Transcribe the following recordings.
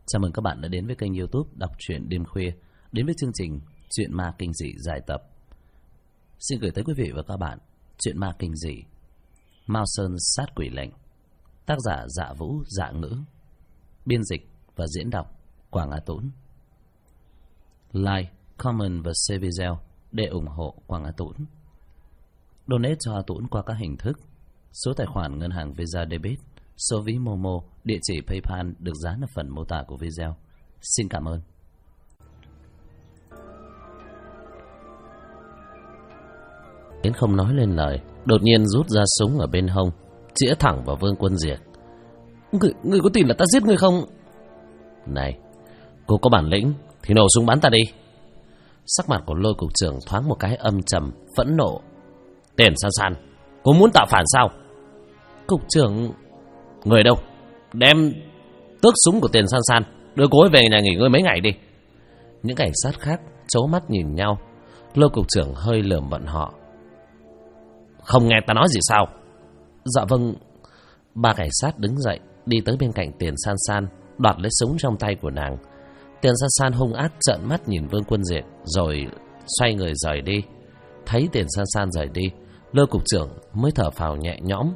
Chào mừng các bạn đã đến với kênh YouTube Đọc truyện đêm khuya, đến với chương trình Truyện ma kinh dị dài tập. Xin gửi tới quý vị và các bạn truyện ma kinh dị Mao Sơn sát quỷ lệnh, tác giả Dạ Vũ Dạ Ngữ, biên dịch và diễn đọc Quảng Á Tũng. Like, comment và share video để ủng hộ Quảng Á Tũng. Donate cho A Tũng qua các hình thức: số tài khoản ngân hàng Visa Debit, số ví Momo, địa chỉ PayPal được dán ở phần mô tả của video. Xin cảm ơn. Đến không nói lên lời, đột nhiên rút ra súng ở bên hông, chĩa thẳng vào Vương Quân Diệt. Người có tin là ta giết người không? Này, cô có bản lĩnh thì nổ súng bắn ta đi. Sắc mặt của Lôi cục trưởng thoáng một cái âm trầm, phẫn nộ. Tiền San San, cô muốn tạo phản sao? Cục trưởng... Người đâu? Đem tước súng của Tiền San San, đưa cô ấy về nhà nghỉ ngơi mấy ngày đi. Những cảnh sát khác trố mắt nhìn nhau. Lôi cục trưởng hơi lườm bọn họ. Không nghe ta nói gì sao? Dạ vâng. Ba cảnh sát đứng dậy, đi tới bên cạnh Tiền San San, đoạt lấy súng trong tay của nàng. Tiền San San hung ác trợn mắt nhìn Vương Quân Diệt, rồi xoay người rời đi. Thấy Tiền San San rời đi, Lôi cục trưởng mới thở phào nhẹ nhõm.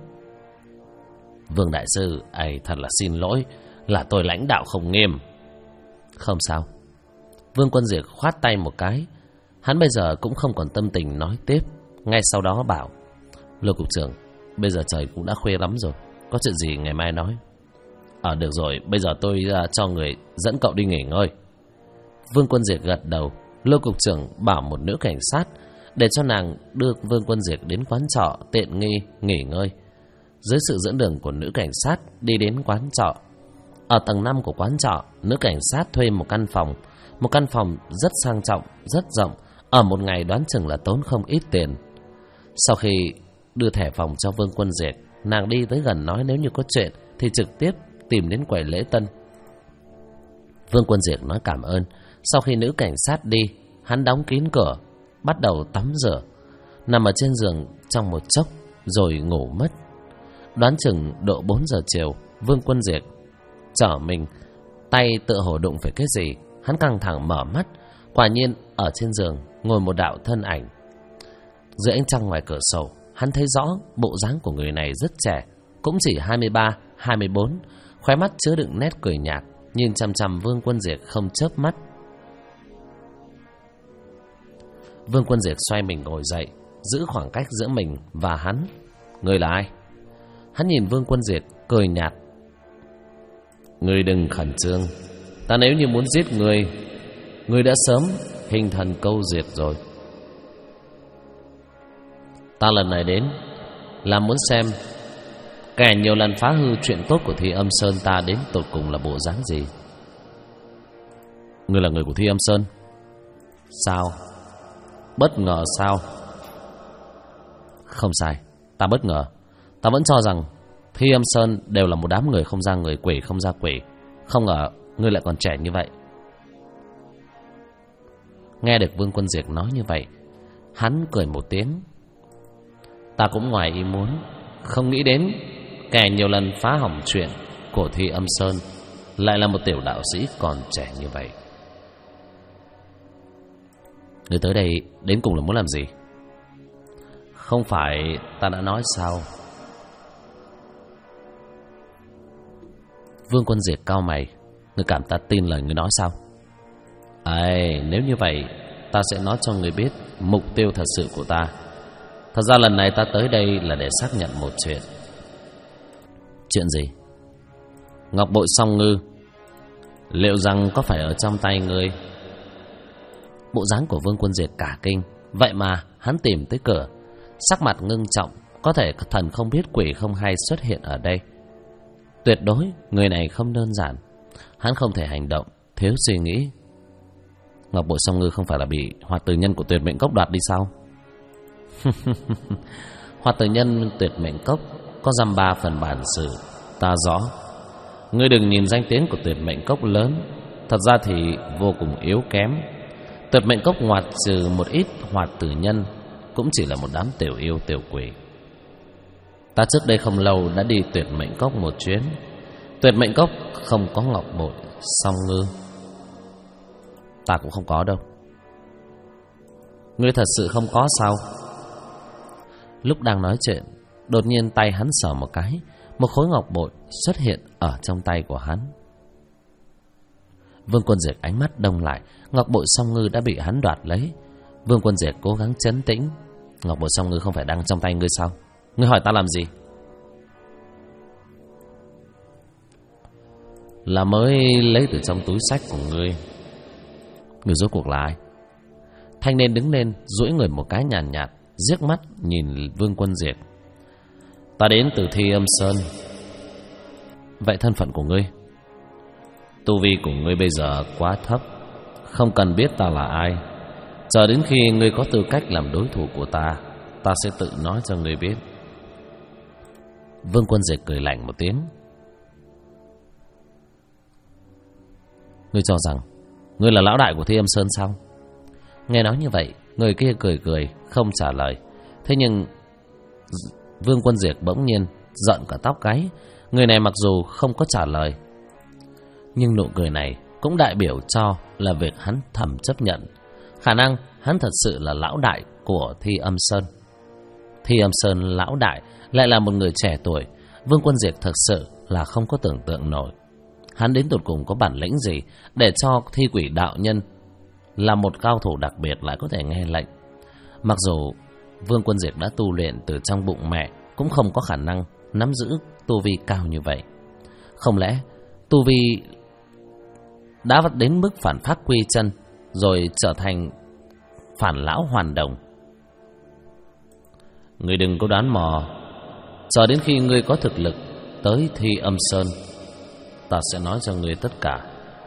Vương đại sư, thật là xin lỗi, là tôi lãnh đạo không nghiêm. Không sao. Vương Quân Diệt khoát tay một cái. Hắn bây giờ cũng không còn tâm tình nói tiếp. Ngay sau đó bảo: Lôi cục trưởng, bây giờ trời cũng đã khuya lắm rồi, có chuyện gì ngày mai nói. Được rồi, bây giờ tôi cho người dẫn cậu đi nghỉ ngơi. Vương Quân Diệt gật đầu. Lôi cục trưởng bảo một nữ cảnh sát để cho nàng đưa Vương Quân Diệt đến quán trọ tiện nghi nghỉ ngơi. Dưới sự dẫn đường của nữ cảnh sát đi đến quán trọ. Ở tầng 5 của quán trọ, nữ cảnh sát thuê một căn phòng rất sang trọng, rất rộng. Ở một ngày đoán chừng là tốn không ít tiền. Sau khi đưa thẻ phòng cho Vương Quân Diệt, nàng đi tới gần nói nếu như có chuyện thì trực tiếp tìm đến quầy lễ tân. Vương Quân Diệt nói cảm ơn. Sau khi nữ cảnh sát đi, hắn đóng kín cửa, bắt đầu tắm rửa, nằm ở trên giường trong một chốc rồi ngủ mất. Đoán chừng độ 4 giờ chiều, Vương Quân Diệt trở mình, tay tựa hồ đụng phải cái gì. Hắn căng thẳng mở mắt, quả nhiên ở trên giường ngồi một đạo thân ảnh. Dưới ánh trăng ngoài cửa sổ, hắn thấy rõ bộ dáng của người này rất trẻ, cũng chỉ 23, 24, khóe mắt chứa đựng nét cười nhạt, nhìn chằm chằm Vương Quân Diệt không chớp mắt. Vương Quân Diệt xoay mình ngồi dậy, giữ khoảng cách giữa mình và hắn. Người là ai? Hắn nhìn Vương Quân Diệt cười nhạt. Ngươi đừng khẩn trương, ta nếu như muốn giết ngươi đã sớm hình thần câu diệt rồi. Ta lần này đến là muốn xem kẻ nhiều lần phá hư chuyện tốt của Thi Âm Sơn ta đến tột cùng là bộ dáng gì. Ngươi là người của Thi Âm Sơn? Sao? Bất ngờ sao? Không sai, ta bất ngờ. Ta vẫn cho rằng Thi Âm Sơn đều là một đám người không ra người, quỷ không ra quỷ. Không ngờ ngươi lại còn trẻ như vậy. Nghe được Vương Quân Diệt nói như vậy, hắn cười một tiếng. Ta cũng ngoài ý muốn, không nghĩ đến kẻ nhiều lần phá hỏng chuyện của Thi Âm Sơn lại là một tiểu đạo sĩ còn trẻ như vậy. Ngươi tới đây đến cùng là muốn làm gì? Không phải ta đã nói sao? Vương Quân Diệt cau mày. Ngươi cảm ta tin lời ngươi nói sao? Nếu như vậy, ta sẽ nói cho ngươi biết mục tiêu thật sự của ta. Thật ra lần này ta tới đây là để xác nhận một chuyện. Chuyện gì? Ngọc bội song ngư liệu rằng có phải ở trong tay ngươi? Bộ dáng của Vương Quân Diệt cả kinh. Vậy mà hắn tìm tới cửa, sắc mặt ngưng trọng. Có thể thần không biết quỷ không hay xuất hiện ở đây. Tuyệt đối người này không đơn giản. Hắn không thể hành động thiếu suy nghĩ. Ngọc bội song ngư không phải là bị Hoạt Tử Nhân của Tuyệt Mệnh Cốc đoạt đi sao? Hoạt Tử Nhân Tuyệt Mệnh Cốc có dăm 3 phần bản sự, ta rõ. Ngươi đừng nhìn danh tiếng của Tuyệt Mệnh Cốc lớn, thật ra thì vô cùng yếu kém. Tuyệt Mệnh Cốc ngoại trừ một ít Hoạt Tử Nhân cũng chỉ là một đám tiểu yêu tiểu quỷ. Ta trước đây không lâu đã đi Tuyệt Mệnh Cốc một chuyến. Tuyệt Mệnh Cốc không có ngọc bội, song ngư. Ta cũng không có đâu. Ngươi thật sự không có sao? Lúc đang nói chuyện, đột nhiên tay hắn sờ một cái, một khối ngọc bội xuất hiện ở trong tay của hắn. Vương Quân Diệt ánh mắt đông lại, ngọc bội song ngư đã bị hắn đoạt lấy. Vương Quân Diệt cố gắng trấn tĩnh. Ngọc bội song ngư không phải đang trong tay ngươi sao? Ngươi hỏi ta làm gì? Là mới lấy từ trong túi xách của ngươi. Ngươi rốt cuộc là ai? Thanh niên đứng lên, duỗi người một cái nhàn nhạt, liếc mắt nhìn Vương Quân Diệt. Ta đến từ Thi Âm Sơn. Vậy thân phận của ngươi? Tu vi của ngươi bây giờ quá thấp, không cần biết ta là ai. Chờ đến khi ngươi có tư cách làm đối thủ của ta, ta sẽ tự nói cho ngươi biết. Vương Quân Diệt cười lạnh một tiếng. Ngươi cho rằng ngươi là lão đại của Thi Âm Sơn sao? Nghe nói như vậy, người kia cười cười, không trả lời. Thế nhưng Vương Quân Diệt bỗng nhiên giận cả tóc gáy. Người này mặc dù không có trả lời, nhưng nụ cười này cũng đại biểu cho là việc hắn thầm chấp nhận khả năng hắn thật sự là lão đại của Thi Âm Sơn. Thi Âm Sơn lão đại lại là một người trẻ tuổi. Vương Quân Diệt thật sự là không có tưởng tượng nổi hắn đến tột cùng có bản lĩnh gì để cho Thi Quỷ đạo nhân là một cao thủ đặc biệt lại có thể nghe lệnh. Mặc dù Vương Quân Diệt đã tu luyện từ trong bụng mẹ, cũng không có khả năng nắm giữ tu vi cao như vậy. Không lẽ tu vi đã đến mức phản pháp quy chân, rồi trở thành phản lão hoàn đồng? Ngươi đừng có đoán mò. Chờ đến khi ngươi có thực lực tới Thi Âm Sơn, ta sẽ nói cho ngươi tất cả.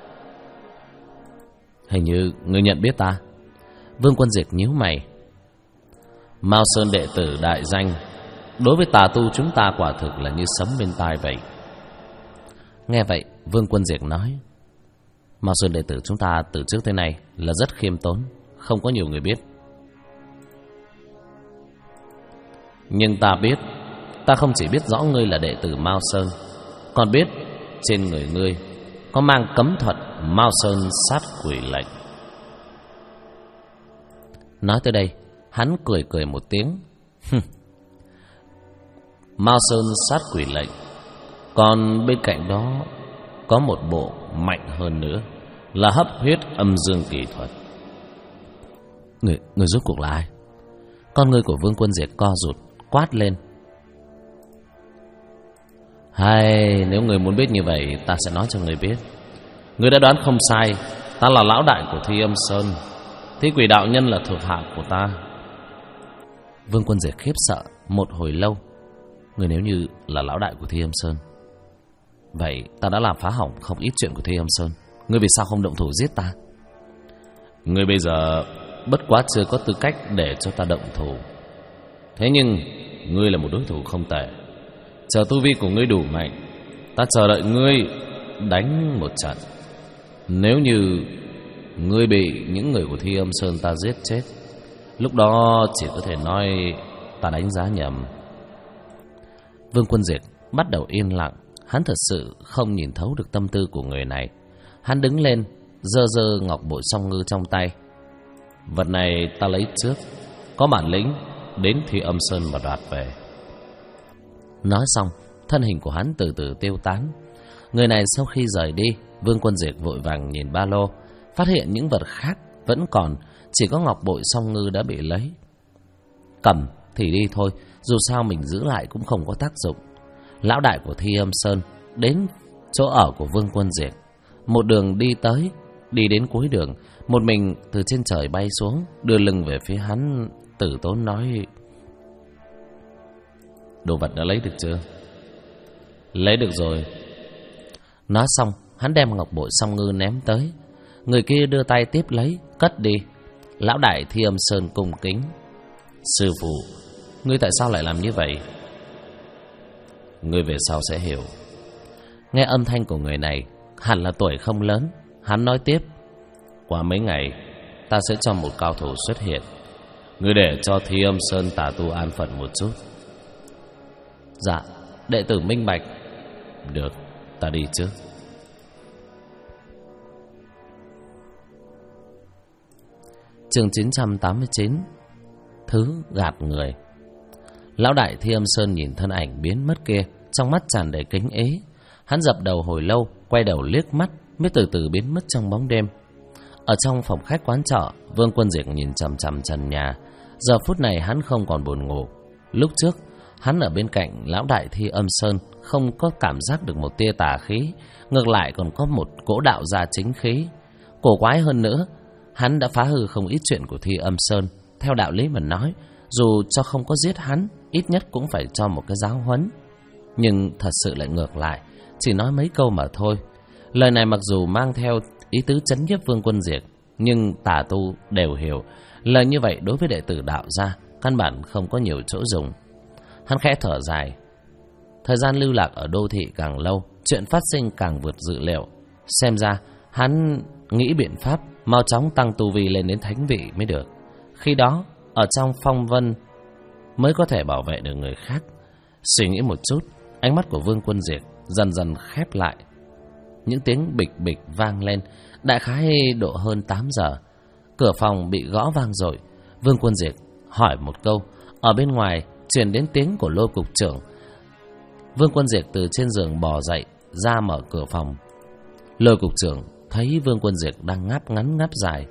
Hình như ngươi nhận biết ta. Vương Quân Diệt nhíu mày. Mao Sơn đệ tử đại danh, đối với tà tu chúng ta quả thực là như sấm bên tai vậy. Nghe vậy, Vương Quân Diệt nói, Mao Sơn đệ tử chúng ta từ trước tới nay là rất khiêm tốn, không có nhiều người biết. Nhưng ta biết, ta không chỉ biết rõ ngươi là đệ tử Mao Sơn, còn biết trên người ngươi có mang cấm thuật Mao Sơn sát quỷ lệnh. Nói tới đây, hắn cười cười một tiếng. Mao Sơn sát quỷ lệnh, còn bên cạnh đó có một bộ mạnh hơn nữa, là hấp huyết âm dương kỳ thuật. Người rốt cuộc là ai? Con ngươi của Vương Quân Diệt co rụt, quát lên. Hay, nếu người muốn biết như vậy, ta sẽ nói cho người biết. Người đã đoán không sai, ta là lão đại của Thi Âm Sơn. Thi Quỷ đạo nhân là thuộc hạ của ta. Vương Quân Diệt khiếp sợ một hồi lâu. Người nếu như là lão đại của Thi Âm Sơn, vậy ta đã làm phá hỏng không ít chuyện của Thi Âm Sơn. Ngươi vì sao không động thủ giết ta? Ngươi bây giờ bất quá chưa có tư cách để cho ta động thủ. Thế nhưng ngươi là một đối thủ không tệ. Chờ tu vi của ngươi đủ mạnh, ta chờ đợi ngươi đánh một trận. Nếu như ngươi bị những người của Thi Âm Sơn ta giết chết, lúc đó chỉ có thể nói ta đánh giá nhầm. Vương Quân Diệt bắt đầu yên lặng. Hắn thật sự không nhìn thấu được tâm tư của người này. Hắn đứng lên, giơ giơ ngọc bội song ngư trong tay. Vật này ta lấy trước, có bản lĩnh đến Thi Âm Sơn mà đoạt về. Nói xong, thân hình của hắn từ từ tiêu tán. Người này sau khi rời đi, Vương Quân Diệt vội vàng nhìn ba lô, phát hiện những vật khác vẫn còn, chỉ có ngọc bội song ngư đã bị lấy. Cầm thì đi thôi, dù sao mình giữ lại cũng không có tác dụng. Lão đại của Thi Âm Sơn đến chỗ ở của Vương Quân Diệt, một đường đi tới, đi đến cuối đường, một mình từ trên trời bay xuống, đưa lưng về phía hắn, tử tốn nói: Đồ vật đã lấy được chưa? Lấy được rồi. Nói xong, hắn đem ngọc bội song ngư ném tới. Người kia đưa tay tiếp lấy, cất đi. Lão đại Thi Âm Sơn cung kính: Sư phụ, ngươi tại sao lại làm như vậy? Ngươi về sau sẽ hiểu. Nghe âm thanh của người này, hẳn là tuổi không lớn. Hắn nói tiếp: Qua mấy ngày, ta sẽ cho một cao thủ xuất hiện. Ngươi để cho Thi Âm Sơn tà tu an phận một chút. Dạ, đệ tử minh bạch. Được, ta đi trước. Chương 989. Thứ gạt người. Lão đại Thi Âm Sơn nhìn thân ảnh biến mất kia, trong mắt tràn đầy kính ế. Hắn dập đầu hồi lâu, quay đầu liếc mắt, mới từ từ biến mất trong bóng đêm. Ở trong phòng khách quán trọ, Vương Quân Diệt nhìn chằm chằm trần nhà. Giờ phút này hắn không còn buồn ngủ. Lúc trước, hắn ở bên cạnh lão đại Thi Âm Sơn, không có cảm giác được một tia tà khí, ngược lại còn có một cỗ đạo gia chính khí. Cổ quái hơn nữa, hắn đã phá hư không ít chuyện của Thi Âm Sơn. Theo đạo lý mà nói, dù cho không có giết hắn, ít nhất cũng phải cho một cái giáo huấn. Nhưng thật sự lại ngược lại, chỉ nói mấy câu mà thôi. Lời này mặc dù mang theo ý tứ trấn nhiếp Vương Quân Diệt, nhưng tà tu đều hiểu, lời như vậy đối với đệ tử đạo gia căn bản không có nhiều chỗ dùng. Hắn khẽ thở dài. Thời gian lưu lạc ở đô thị càng lâu, chuyện phát sinh càng vượt dự liệu. Xem ra hắn nghĩ biện pháp mau chóng tăng tu vi lên đến thánh vị mới được. Khi đó, ở trong phong vân mới có thể bảo vệ được người khác. Suy nghĩ một chút, ánh mắt của Vương Quân Diệt dần dần khép lại. Những tiếng bịch bịch vang lên, đại khái độ hơn 8 giờ. Cửa phòng bị gõ vang dội. Vương Quân Diệt hỏi một câu. Ở bên ngoài truyền đến tiếng của Lôi cục trưởng. Vương Quân Diệt từ trên giường bò dậy, ra mở cửa phòng. Lôi cục trưởng thấy Vương Quân Diệt đang ngáp ngắn ngáp dài.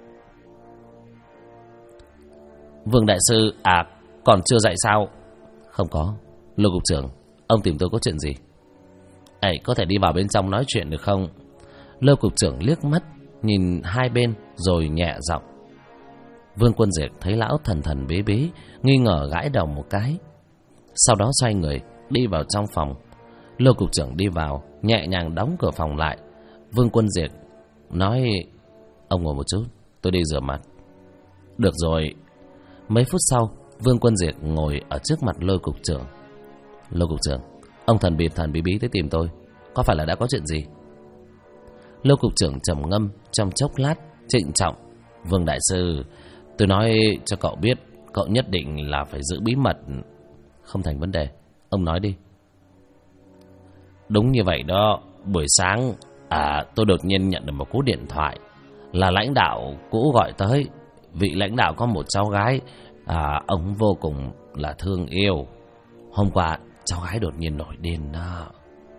Vương đại sư, còn chưa dậy sao? Không có. Lôi cục trưởng, ông tìm tôi có chuyện gì? Có thể đi vào bên trong nói chuyện được không? Lôi cục trưởng liếc mắt nhìn hai bên rồi nhẹ giọng. Vương Quân Diệt thấy lão thần thần bế bế, nghi ngờ gãi đầu một cái, sau đó xoay người đi vào trong phòng. Lôi cục trưởng đi vào, nhẹ nhàng đóng cửa phòng lại. Vương Quân Diệt nói: ông ngồi một chút, tôi đi rửa mặt. Được rồi. Mấy phút sau, Vương Quân Diệt ngồi ở trước mặt Lôi cục trưởng. Lôi cục trưởng, ông thần bí bí tới tìm tôi, có phải là đã có chuyện gì? Lôi cục trưởng trầm ngâm trong chốc lát, trịnh trọng. Vương đại sư, tôi nói cho cậu biết, cậu nhất định là phải giữ bí mật. Không thành vấn đề, ông nói đi. Đúng như vậy đó. Buổi sáng tôi đột nhiên nhận được một cú điện thoại, là lãnh đạo cũ gọi tới. Vị lãnh đạo có một cháu gái, ông vô cùng là thương yêu. Hôm qua cháu gái đột nhiên nổi điên đó.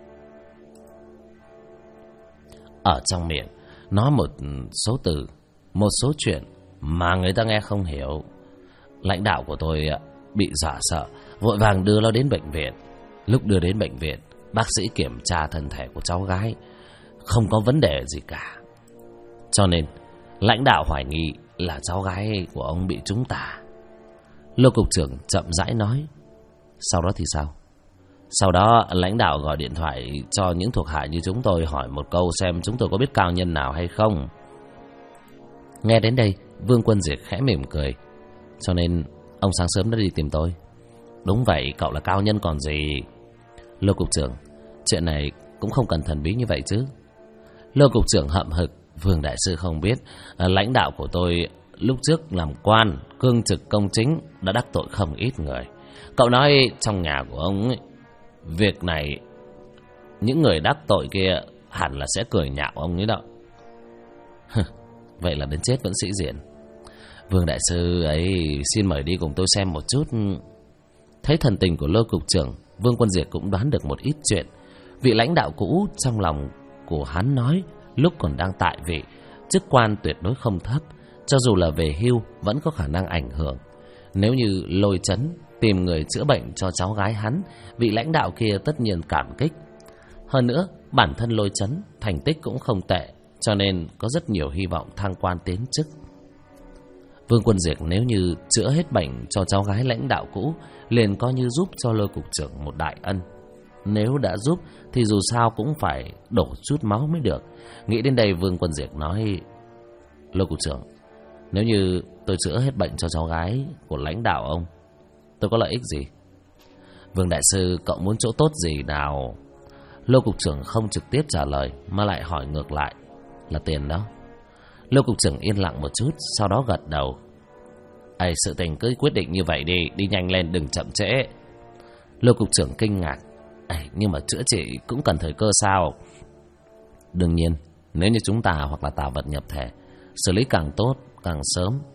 Ở trong miệng nói một số từ, một số chuyện mà người ta nghe không hiểu. Lãnh đạo của tôi bị dọa sợ, vội vàng đưa nó đến bệnh viện. Lúc đưa đến bệnh viện, bác sĩ kiểm tra thân thể của cháu gái, không có vấn đề gì cả. Cho nên lãnh đạo hoài nghi là cháu gái của ông bị trúng tà. Lô cục trưởng chậm rãi nói. Sau đó thì sao? Sau đó lãnh đạo gọi điện thoại cho những thuộc hạ như chúng tôi, hỏi một câu xem chúng tôi có biết cao nhân nào hay không. Nghe đến đây, Vương Quân Diệt khẽ mỉm cười. Cho nên ông sáng sớm đã đi tìm tôi. Đúng vậy, cậu là cao nhân còn gì. Lô cục trưởng, chuyện này cũng không cần thần bí như vậy chứ. Lô cục trưởng hậm hực. Vương đại sư không biết, lãnh đạo của tôi lúc trước làm quan, cương trực công chính, đã đắc tội không ít người. Cậu nói trong nhà của ông ấy, việc này những người đắc tội kia hẳn là sẽ cười nhạo ông ấy đó. Vậy là đến chết vẫn sĩ diện. Vương đại sư ấy, xin mời đi cùng tôi xem một chút. Thấy thần tình của Lôi cục trưởng, Vương Quân Diệt cũng đoán được một ít chuyện. Vị lãnh đạo cũ trong lòng của hắn nói, lúc còn đang tại vị, chức quan tuyệt đối không thấp, cho dù là về hưu vẫn có khả năng ảnh hưởng. Nếu như Lôi Chấn tìm người chữa bệnh cho cháu gái hắn, vị lãnh đạo kia tất nhiên cảm kích. Hơn nữa, bản thân Lôi Chấn thành tích cũng không tệ, cho nên có rất nhiều hy vọng thăng quan tiến chức. Vương Quân Diệt nếu như chữa hết bệnh cho cháu gái lãnh đạo cũ, liền coi như giúp cho Lôi cục trưởng một đại ân. Nếu đã giúp thì dù sao cũng phải đổ chút máu mới được. Nghĩ đến đây, Vương Quân Diệt nói: Lôi cục trưởng, nếu như tôi chữa hết bệnh cho cháu gái của lãnh đạo ông, tôi có lợi ích gì? Vương đại sư, cậu muốn chỗ tốt gì nào? Lôi cục trưởng không trực tiếp trả lời mà lại hỏi ngược lại: Là tiền đó. Lôi cục trưởng yên lặng một chút, sau đó gật đầu. Sự tình cứ quyết định như vậy đi, đi nhanh lên, đừng chậm trễ. Lôi cục trưởng kinh ngạc. Nhưng mà chữa trị cũng cần thời cơ sao? Đương nhiên, nếu như chúng ta hoặc là tà vật nhập thể, xử lý càng tốt, càng sớm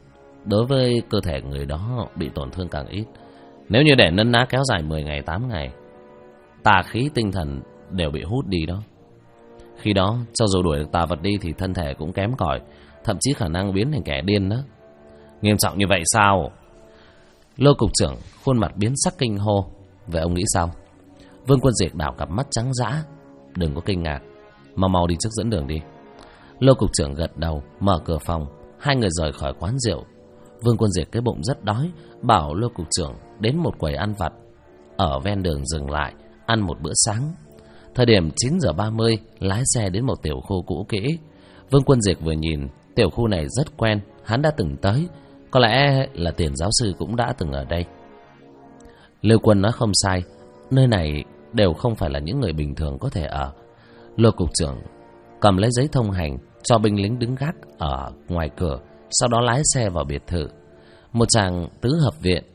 đối với cơ thể người đó bị tổn thương càng ít. Nếu như để nấn ná kéo dài 10 ngày 8 ngày, tà khí tinh thần đều bị hút đi đó. Khi đó cho dù đuổi được tà vật đi thì thân thể cũng kém cỏi, thậm chí khả năng biến thành kẻ điên đó. Nghiêm trọng như vậy sao? Lôi cục trưởng khuôn mặt biến sắc kinh hô. Vậy ông nghĩ sao? Vương Quân Diệt đảo cặp mắt trắng dã. Đừng có kinh ngạc, mau đi trước dẫn đường đi. Lôi cục trưởng gật đầu, mở cửa phòng. Hai người rời khỏi quán rượu. Vương Quân Diệt cái bụng rất đói, bảo lôi cục trưởng đến một quầy ăn vặt ở ven đường dừng lại ăn một bữa sáng. Thời điểm 9 giờ 30, lái xe đến một tiểu khu cũ kỹ. Vương Quân Diệt vừa nhìn, tiểu khu này rất quen, hắn đã từng tới. Có lẽ là Tiền giáo sư cũng đã từng ở đây. Lưu Quân nói không sai, nơi này đều không phải là những người bình thường có thể ở. Lôi cục trưởng cầm lấy giấy thông hành cho binh lính đứng gác ở ngoài cửa, sau đó lái xe vào biệt thự. Một tràng tứ hợp viện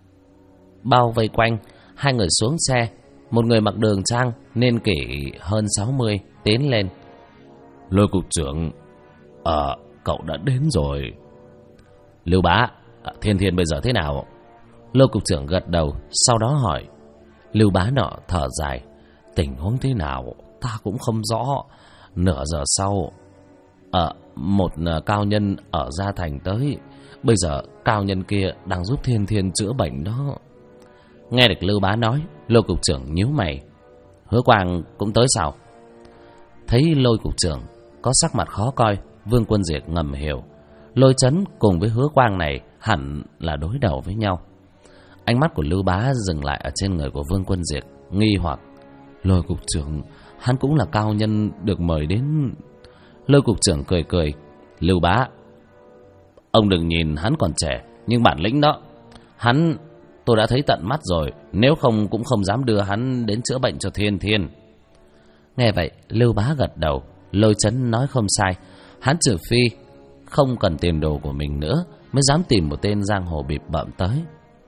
bao vây quanh. Hai người xuống xe. Một người mặc đường trang niên kỷ hơn 60 tiến lên. Lôi cục trưởng, cậu đã đến rồi. Lưu bá, Thiên Thiên bây giờ thế nào? Lôi cục trưởng gật đầu, sau đó hỏi. Lưu bá nọ thở dài. Tình huống thế nào ta cũng không rõ. Nửa giờ sau, một cao nhân ở Gia Thành tới. Bây giờ cao nhân kia đang giúp Thiên Thiên chữa bệnh đó. Nghe được Lưu bá nói, Lôi cục trưởng nhíu mày. Hứa Quang cũng tới sao? Thấy Lôi cục trưởng có sắc mặt khó coi, Vương Quân Diệt ngầm hiểu. Lôi Chấn cùng với Hứa Quang này hẳn là đối đầu với nhau. Ánh mắt của Lưu bá dừng lại ở trên người của Vương Quân Diệt, nghi hoặc. Lôi cục trưởng, hắn cũng là cao nhân được mời đến. Lôi cục trưởng cười cười. Lưu bá, ông đừng nhìn hắn còn trẻ, nhưng bản lĩnh đó hắn tôi đã thấy tận mắt rồi. Nếu không cũng không dám đưa hắn đến chữa bệnh cho Thiên Thiên. Nghe vậy Lưu bá gật đầu. Lôi Chấn nói không sai, hắn trừ phi không cần tiền đồ của mình nữa mới dám tìm một tên giang hồ bịp bợm tới.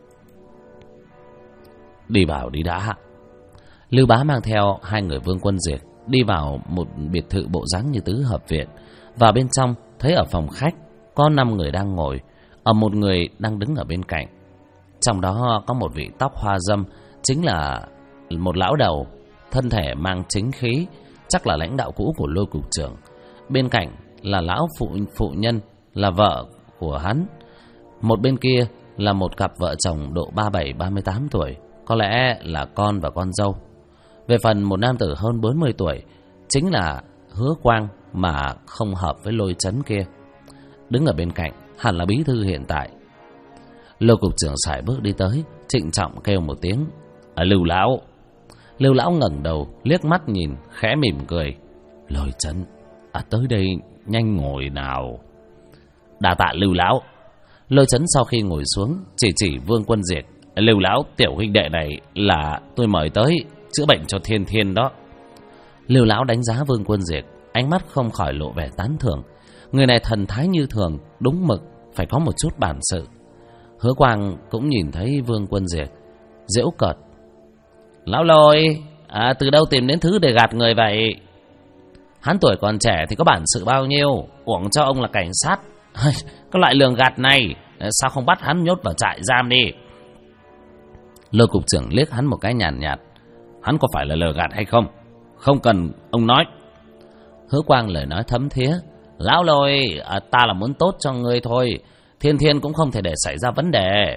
Đi vào đi đã. Lưu bá mang theo hai người Vương Quân Diệt đi vào một biệt thự bộ dáng như tứ hợp viện. Vào bên trong thấy ở phòng khách có 5 người đang ngồi, ở một người đang đứng ở bên cạnh. Trong đó có một vị tóc hoa râm, chính là một lão đầu, thân thể mang chính khí, chắc là lãnh đạo cũ của Lôi cục trưởng. Bên cạnh là lão phụ nhân, là vợ của hắn. Một bên kia là một cặp vợ chồng độ 37-38 tuổi, có lẽ là con và con dâu. Về phần một nam tử hơn 40 tuổi, chính là Hứa Quang mà không hợp với Lôi Chấn kia. Đứng ở bên cạnh hẳn là bí thư hiện tại. Lôi cục trưởng sải bước đi tới, trịnh trọng kêu một tiếng. Lưu lão. Lưu lão ngẩng đầu liếc mắt nhìn, khẽ mỉm cười. Lôi Chấn, tới đây nhanh ngồi nào. Đa tạ Lưu lão. Lôi Chấn sau khi ngồi xuống chỉ Vương Quân Diệt. Lưu lão, tiểu huynh đệ này là tôi mời tới chữa bệnh cho Thiên Thiên đó. Lưu lão đánh giá Vương Quân Diệt, ánh mắt không khỏi lộ vẻ tán thưởng. Người này thần thái như thường, đúng mực, phải có một chút bản sự. Hứa Quang cũng nhìn thấy Vương Quân Diệt, giễu cợt. Lão Lôi, từ đâu tìm đến thứ để gạt người vậy? Hắn tuổi còn trẻ thì có bản sự bao nhiêu, uổng cho ông là cảnh sát. Cái loại lường gạt này, sao không bắt hắn nhốt vào trại giam đi? Lôi cục trưởng liếc hắn một cái nhàn nhạt. Hắn có phải là lừa gạt hay không? Không cần ông nói. Hứa Quang lời nói thấm thía. Lão Lôi, ta là muốn tốt cho ngươi thôi. Thiên Thiên cũng không thể để xảy ra vấn đề.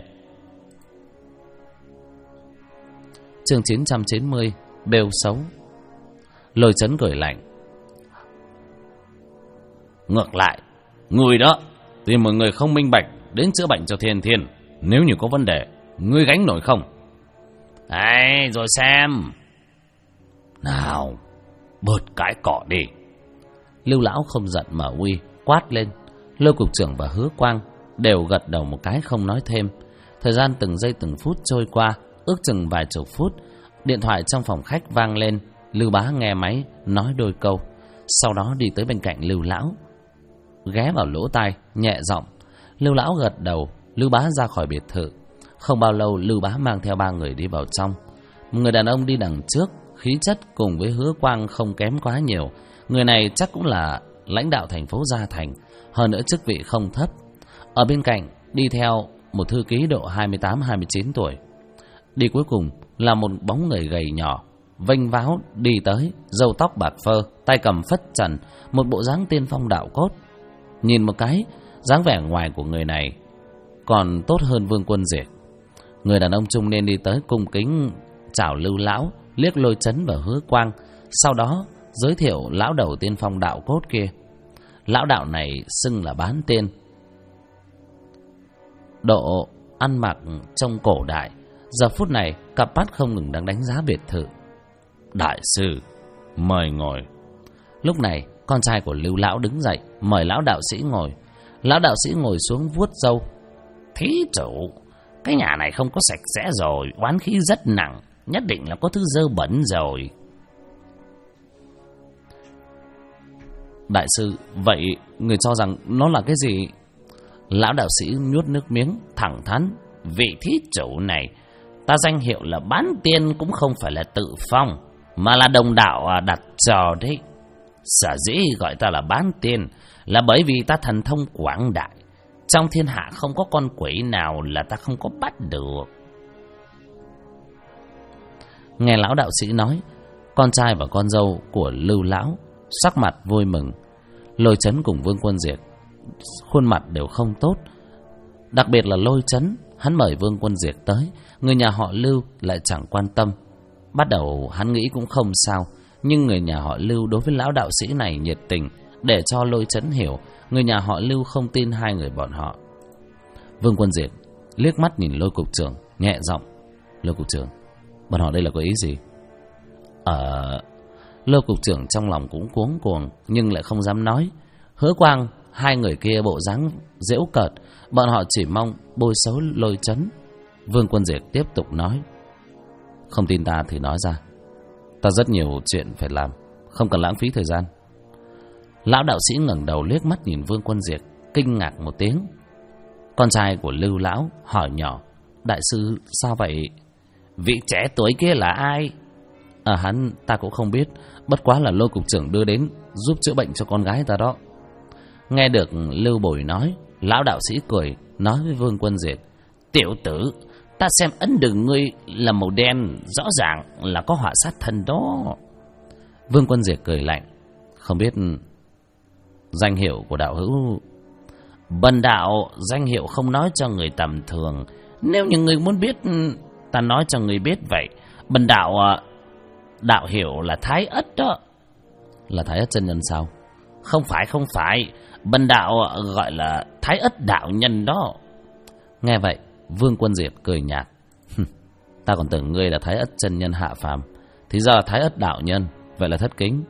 Chương 990, bêu xấu. Lôi Chấn cười lạnh. Ngược lại, ngươi đó tìm một người không minh bạch đến chữa bệnh cho Thiên Thiên. Nếu như có vấn đề, ngươi gánh nổi không? Đấy, rồi xem. Nào, bớt cái cỏ đi. Lưu lão không giận mà uy, quát lên. Lôi cục trưởng và Hứa Quang đều gật đầu một cái không nói thêm. Thời gian từng giây từng phút trôi qua, ước chừng vài chục phút. Điện thoại trong phòng khách vang lên. Lưu bá nghe máy, nói đôi câu, sau đó đi tới bên cạnh Lưu lão, ghé vào lỗ tai, nhẹ giọng. Lưu lão gật đầu. Lưu bá ra khỏi biệt thự. Không bao lâu Lưu bá mang theo 3 người đi vào trong. Một người đàn ông đi đằng trước, khí chất cùng với Hứa Quang không kém quá nhiều. Người này chắc cũng là lãnh đạo thành phố Gia Thành, hơn nữa chức vị không thấp. Ở bên cạnh đi theo một thư ký độ 28-29 tuổi. Đi cuối cùng là một bóng người gầy nhỏ, vênh váo đi tới, râu tóc bạc phơ, tay cầm phất trần, một bộ dáng tiên phong đạo cốt. Nhìn một cái, dáng vẻ ngoài của người này còn tốt hơn Vương Quân Diệt. Người đàn ông trung niên đi tới cung kính chào Lưu lão, liếc Lôi Chấn và Hứa Quang, sau đó giới thiệu lão đầu tiên phong đạo cốt kia. Lão đạo này xưng là Bán Tiên, độ ăn mặc trông cổ đại. Giờ phút này cặp mắt không ngừng đang đánh giá biệt thự. Đại sư, mời ngồi. Lúc này con trai của Lưu lão đứng dậy mời lão đạo sĩ ngồi. Lão đạo sĩ ngồi xuống vuốt râu. Thí chủ, cái nhà này không có sạch sẽ rồi, oán khí rất nặng, nhất định là có thứ dơ bẩn rồi. Đại sư, vậy người cho rằng nó là cái gì? Lão đạo sĩ nuốt nước miếng, thẳng thắn. Vị thí chủ này, ta danh hiệu là Bán Tiên cũng không phải là tự phong, mà là đồng đạo đặt trò đấy. Sở dĩ gọi ta là Bán Tiên là bởi vì ta thần thông quảng đại, trong thiên hạ không có con quỷ nào là ta không có bắt được. Nghe lão đạo sĩ nói, con trai và con dâu của Lưu lão sắc mặt vui mừng. Lôi Chấn cùng Vương Quân Diệt khuôn mặt đều không tốt. Đặc biệt là Lôi Chấn, hắn mời Vương Quân Diệt tới, người nhà họ Lưu lại chẳng quan tâm. Bắt đầu hắn nghĩ cũng không sao, nhưng người nhà họ Lưu đối với lão đạo sĩ này nhiệt tình, để cho Lôi Chấn hiểu người nhà họ Lưu không tin hai người bọn họ. Vương Quân Diệt liếc mắt nhìn Lôi cục trưởng, nhẹ giọng. Lôi cục trưởng, bọn họ đây là có ý gì? Lôi cục trưởng trong lòng cũng cuống cuồng, nhưng lại không dám nói. Hứa Quang, hai người kia bộ dáng giễu cợt, bọn họ chỉ mong bôi xấu Lôi Chấn. Vương Quân Diệt tiếp tục nói. Không tin ta thì nói ra, ta rất nhiều chuyện phải làm, không cần lãng phí thời gian. Lão đạo sĩ ngẩng đầu liếc mắt nhìn Vương Quân Diệt, kinh ngạc một tiếng. Con trai của Lưu lão hỏi nhỏ. Đại sư, sao vậy? Vị trẻ tuổi kia là ai? Hắn ta cũng không biết, bất quá là Lôi cục trưởng đưa đến giúp chữa bệnh cho con gái ta đó. Nghe được Lưu Bồi nói, lão đạo sĩ cười, nói với Vương Quân Diệt. Tiểu tử, ta xem ấn đường ngươi là màu đen, rõ ràng là có họa sát thân đó. Vương Quân Diệt cười lạnh. Không biết danh hiệu của đạo hữu? Bần đạo danh hiệu không nói cho người tầm thường, nếu như người muốn biết, ta nói cho người biết vậy. Bần đạo đạo hiệu là Thái Ất đó. Là Thái Ất chân nhân sao? Không phải, bần đạo gọi là Thái Ất đạo nhân đó. Nghe vậy, Vương Quân Diệt cười nhạt. Ta còn tưởng ngươi là Thái Ất chân nhân hạ phàm, thì ra là Thái Ất đạo nhân, vậy là thất kính.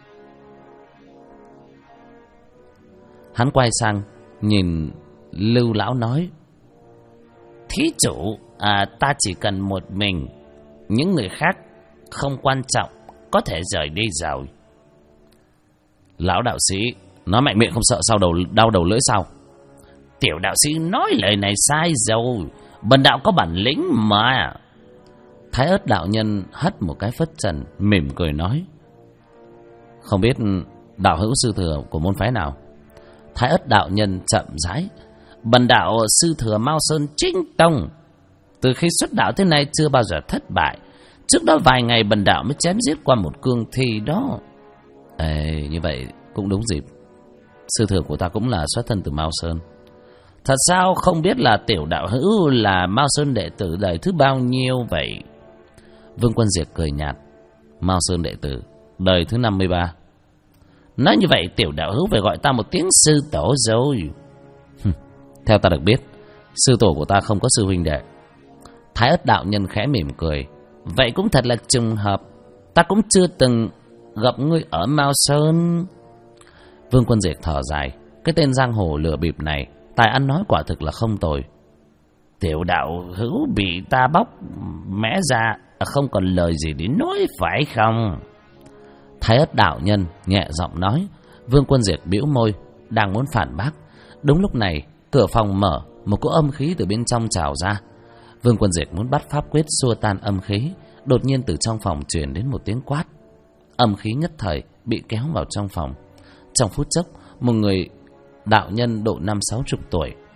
Hắn quay sang nhìn Lưu lão nói. Thí chủ, ta chỉ cần một mình, những người khác không quan trọng, có thể rời đi rồi. Lão đạo sĩ nói mạnh miệng không sợ sao đau đầu lưỡi sao? Tiểu đạo sĩ nói lời này sai rồi, bần đạo có bản lĩnh mà. Thái Ất đạo nhân hất một cái phất trần, mỉm cười nói. Không biết đạo hữu sư thừa của môn phái nào? Thái Ất đạo nhân chậm rãi. Bần đạo sư thừa Mao Sơn Chính Tông, từ khi xuất đạo thế này chưa bao giờ thất bại. Trước đó vài ngày bần đạo mới chém giết qua một cương thi đó. Như vậy cũng đúng dịp. Sư thừa của ta cũng là xuất thân từ Mao Sơn. Thật sao không biết là tiểu đạo hữu là Mao Sơn đệ tử đời thứ bao nhiêu vậy? Vương Quân Diệt cười nhạt. Mao Sơn đệ tử đời thứ 53. Nói như vậy tiểu đạo hữu phải gọi ta một tiếng sư tổ rồi. Theo ta được biết, sư tổ của ta không có sư huynh đệ. Thái Ất đạo nhân khẽ mỉm cười. Vậy cũng thật là trùng hợp, ta cũng chưa từng gặp ngươi ở Mao Sơn. Vương Quân Diệt thở dài. Cái tên giang hồ lừa bịp này, tài ăn nói quả thực là không tồi. Tiểu đạo hữu bị ta bóc mẽ ra, không còn lời gì để nói phải không? Thái Ất đạo nhân nhẹ giọng nói. Vương Quân Diệt bĩu môi, đang muốn phản bác. Đúng lúc này, cửa phòng mở, một cỗ âm khí từ bên trong trào ra. Vương Quân Diệt muốn bắt pháp quyết xua tan âm khí, đột nhiên từ trong phòng truyền đến một tiếng quát. Âm khí nhất thời bị kéo vào trong phòng. Trong phút chốc, một người đạo nhân độ 50-60 tuổi,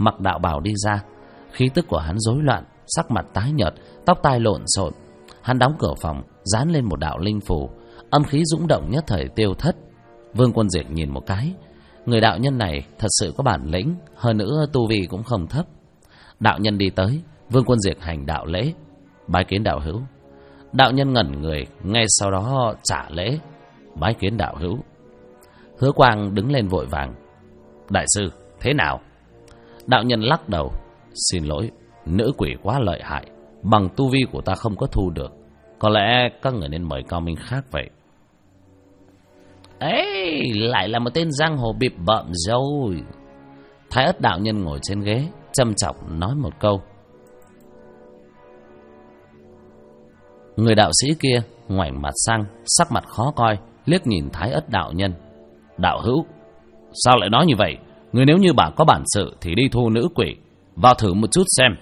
mặc đạo bào đi ra. Khí tức của hắn rối loạn, sắc mặt tái nhợt, tóc tai lộn xộn. Hắn đóng cửa phòng, dán lên một đạo linh phù, âm khí dũng động nhất thời tiêu thất. Vương Quân Diệt nhìn một cái, người đạo nhân này thật sự có bản lĩnh, hơn nữa tu vi cũng không thấp. Đạo nhân đi tới, Vương Quân Diệt hành đạo lễ, bái kiến đạo hữu. Đạo nhân ngẩn người, ngay sau đó trả lễ, bái kiến đạo hữu. Hứa Quang đứng lên vội vàng, đại sư, thế nào? Đạo nhân lắc đầu, xin lỗi, nữ quỷ quá lợi hại, bằng tu vi của ta không có thu được. Có lẽ các người nên mời cao minh khác vậy. Ấy, lại là một tên giang hồ bịp bợm rồi. Thái Ất đạo nhân ngồi trên ghế, châm chọc nói một câu. Người đạo sĩ kia ngoảnh mặt sang, sắc mặt khó coi, liếc nhìn Thái Ất đạo nhân. Đạo hữu, sao lại nói như vậy? Người nếu như bà có bản sự thì đi thu nữ quỷ, vào thử một chút xem.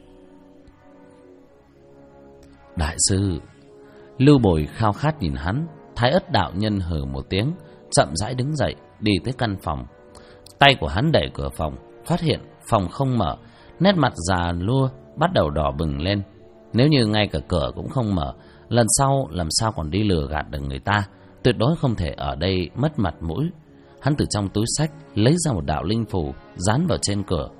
Đại sư, Lưu Bồi khao khát nhìn hắn. Thái Ất đạo nhân hừ một tiếng, chậm rãi đứng dậy, đi tới căn phòng. Tay của hắn đẩy cửa phòng, phát hiện phòng không mở, nét mặt già nua bắt đầu đỏ bừng lên. Nếu như ngay cả cửa cũng không mở, lần sau làm sao còn đi lừa gạt được người ta. Tuyệt đối không thể ở đây mất mặt mũi. Hắn từ trong túi xách lấy ra một đạo linh phù, dán vào trên cửa.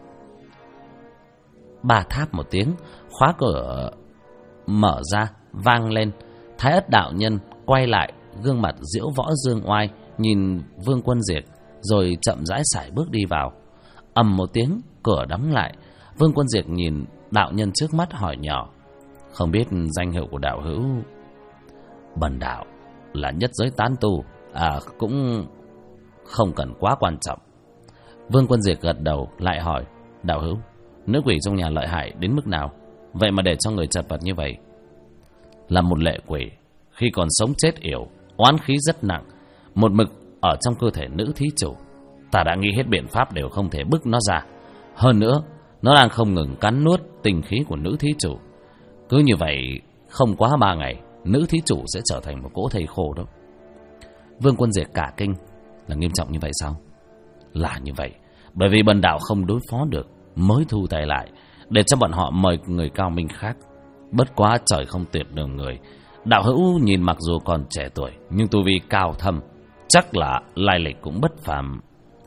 Ba tháp một tiếng, khóa cửa mở ra, vang lên. Thái Ất đạo nhân quay lại, gương mặt diễu võ dương oai, nhìn Vương Quân Diệt, rồi chậm rãi sải bước đi vào. Ầm một tiếng, cửa đóng lại. Vương Quân Diệt nhìn đạo nhân trước mắt hỏi nhỏ, không biết danh hiệu của đạo hữu? Bần đạo là nhất giới tán tu, cũng không cần quá quan trọng. Vương Quân Diệt gật đầu, lại hỏi, đạo hữu, nữ quỷ trong nhà lợi hại đến mức nào, vậy mà để cho người chật vật như vậy? Là một lệ quỷ, khi còn sống chết yểu, oán khí rất nặng, một mực ở trong cơ thể nữ thí chủ. Ta đã nghĩ hết biện pháp đều không thể bức nó ra. Hơn nữa, nó đang không ngừng cắn nuốt tinh khí của nữ thí chủ. Cứ như vậy, không quá 3 ngày, nữ thí chủ sẽ trở thành một cỗ thây khô đó. Vương Quân Diệt cả kinh, là nghiêm trọng như vậy sao? Là như vậy, bởi vì bần đạo không đối phó được, mới thu tay lại, để cho bọn họ mời người cao minh khác. Bất quá trời không tuyệt đường người, đạo hữu nhìn mặc dù còn trẻ tuổi, nhưng tu vi cao thâm, chắc là lai lịch cũng bất phàm.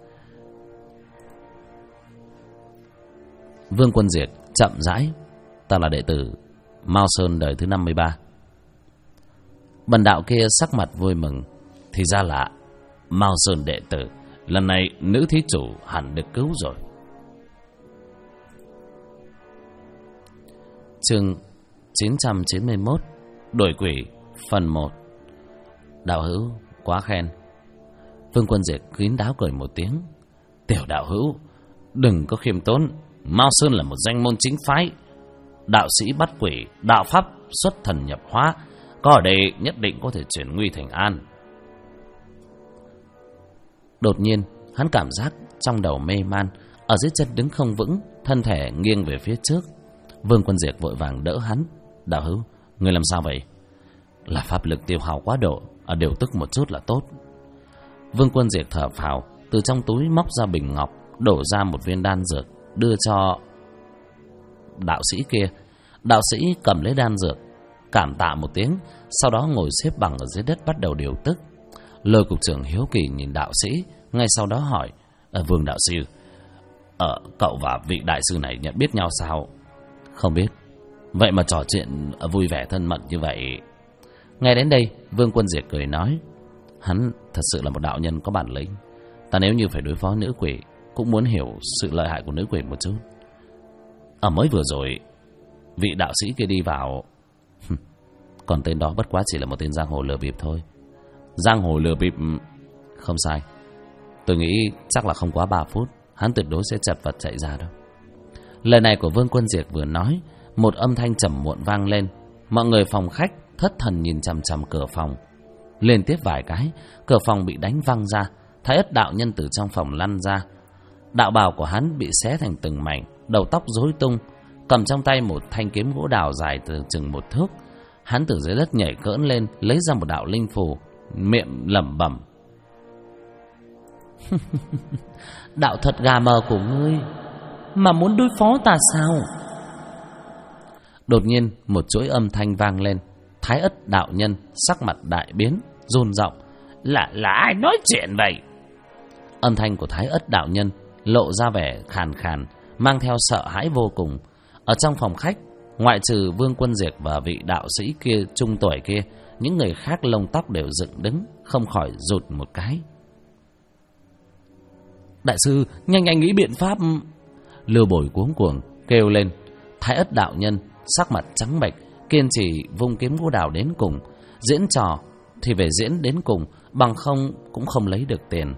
Vương Quân Diệt chậm rãi, ta là đệ tử Mao Sơn đời thứ 53. Bần đạo kia sắc mặt vui mừng, thì ra là Mao Sơn đệ tử, lần này nữ thí chủ hẳn được cứu rồi. Chương 991 Đổi quỷ phần 1. Đạo hữu quá khen. Vương Quân Diệt kín đáo cười một tiếng. Tiểu đạo hữu đừng có khiêm tốn, Mao Sơn là một danh môn chính phái, đạo sĩ bắt quỷ, đạo pháp xuất thần nhập hóa, có ở đây nhất định có thể chuyển nguy thành an. Đột nhiên hắn cảm giác trong đầu mê man, ở dưới chân đứng không vững, thân thể nghiêng về phía trước. Vương Quân Diệt vội vàng đỡ hắn. Đạo hữu, ngươi làm sao vậy? Là pháp lực tiêu hao quá độ, điều tức một chút là tốt. Vương Quân Diệt thở phào, từ trong túi móc ra bình ngọc, đổ ra một viên đan dược, đưa cho đạo sĩ kia. Đạo sĩ cầm lấy đan dược, cảm tạ một tiếng, sau đó ngồi xếp bằng ở dưới đất bắt đầu điều tức. Lôi cục trưởng hiếu kỳ nhìn đạo sĩ, ngay sau đó hỏi, Vương đạo sư, cậu và vị đại sư này nhận biết nhau sao? Không biết. Vậy mà trò chuyện vui vẻ thân mật như vậy. Nghe đến đây, Vương Quân Diệt cười nói, hắn thật sự là một đạo nhân có bản lĩnh. Ta nếu như phải đối phó nữ quỷ, cũng muốn hiểu sự lợi hại của nữ quỷ một chút. Mới vừa rồi, vị đạo sĩ kia đi vào, còn tên đó bất quá chỉ là một tên giang hồ lừa bịp thôi. Giang hồ lừa bịp? Không sai. Tôi nghĩ chắc là không quá 3 phút, hắn tuyệt đối sẽ chật vật chạy ra đâu. Lời này của Vương Quân Diệt vừa nói, một âm thanh trầm muộn vang lên. Mọi người phòng khách thất thần nhìn chằm chằm cửa phòng. Liên tiếp vài cái, cửa phòng bị đánh văng ra. Thái Ất đạo nhân từ trong phòng lăn ra. Đạo bào của hắn bị xé thành từng mảnh, đầu tóc rối tung, cầm trong tay một thanh kiếm gỗ đào dài từ chừng 1 thước. Hắn từ dưới đất nhảy cỡn lên, lấy ra một đạo linh phù, miệng lẩm bẩm. Đạo thuật gà mờ của ngươi, mà muốn đối phó ta sao? Đột nhiên một chuỗi âm thanh vang lên. Thái Ất đạo nhân sắc mặt đại biến, run giọng: Là ai nói chuyện vậy? Âm thanh của Thái Ất đạo nhân lộ ra vẻ khàn khàn, mang theo sợ hãi vô cùng. Ở trong phòng khách, ngoại trừ Vương Quân Diệt và vị đạo sĩ kia trung tuổi kia, những người khác lông tóc đều dựng đứng, không khỏi rụt một cái. Đại sư, nhanh nghĩ biện pháp. Lưu Bồi cuống cuồng kêu lên. Thái Ất đạo nhân sắc mặt trắng bệch, kiên trì vung kiếm gỗ đào đến cùng. Diễn trò thì phải diễn đến cùng, bằng không cũng không lấy được tiền.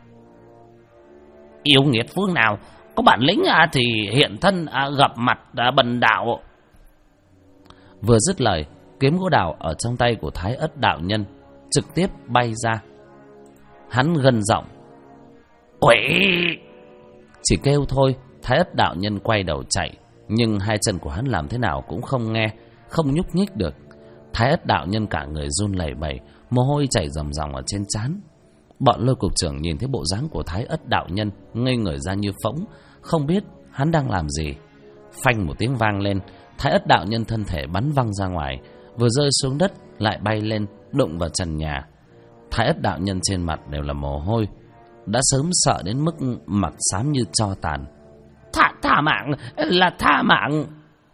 Yêu nghiệt phương nào có bản lĩnh thì hiện thân gặp mặt bần đạo. Vừa dứt lời, kiếm gỗ đào ở trong tay của Thái Ất đạo nhân trực tiếp bay ra. Hắn gân giọng: Quỷ! Chỉ kêu thôi, Thái Ất đạo nhân quay đầu chạy, nhưng hai chân của hắn làm thế nào cũng không nghe, không nhúc nhích được. Thái Ất đạo nhân cả người run lẩy bẩy, mồ hôi chảy ròng ròng ở trên trán. Bọn Lôi cục trưởng nhìn thấy bộ dáng của Thái Ất đạo nhân, ngây người ra như phỗng, không biết hắn đang làm gì. Phanh một tiếng vang lên, Thái Ất đạo nhân thân thể bắn văng ra ngoài, vừa rơi xuống đất lại bay lên, đụng vào trần nhà. Thái Ất đạo nhân trên mặt đều là mồ hôi, đã sớm sợ đến mức mặt xám như tro tàn. Tha mạng, là tha mạng.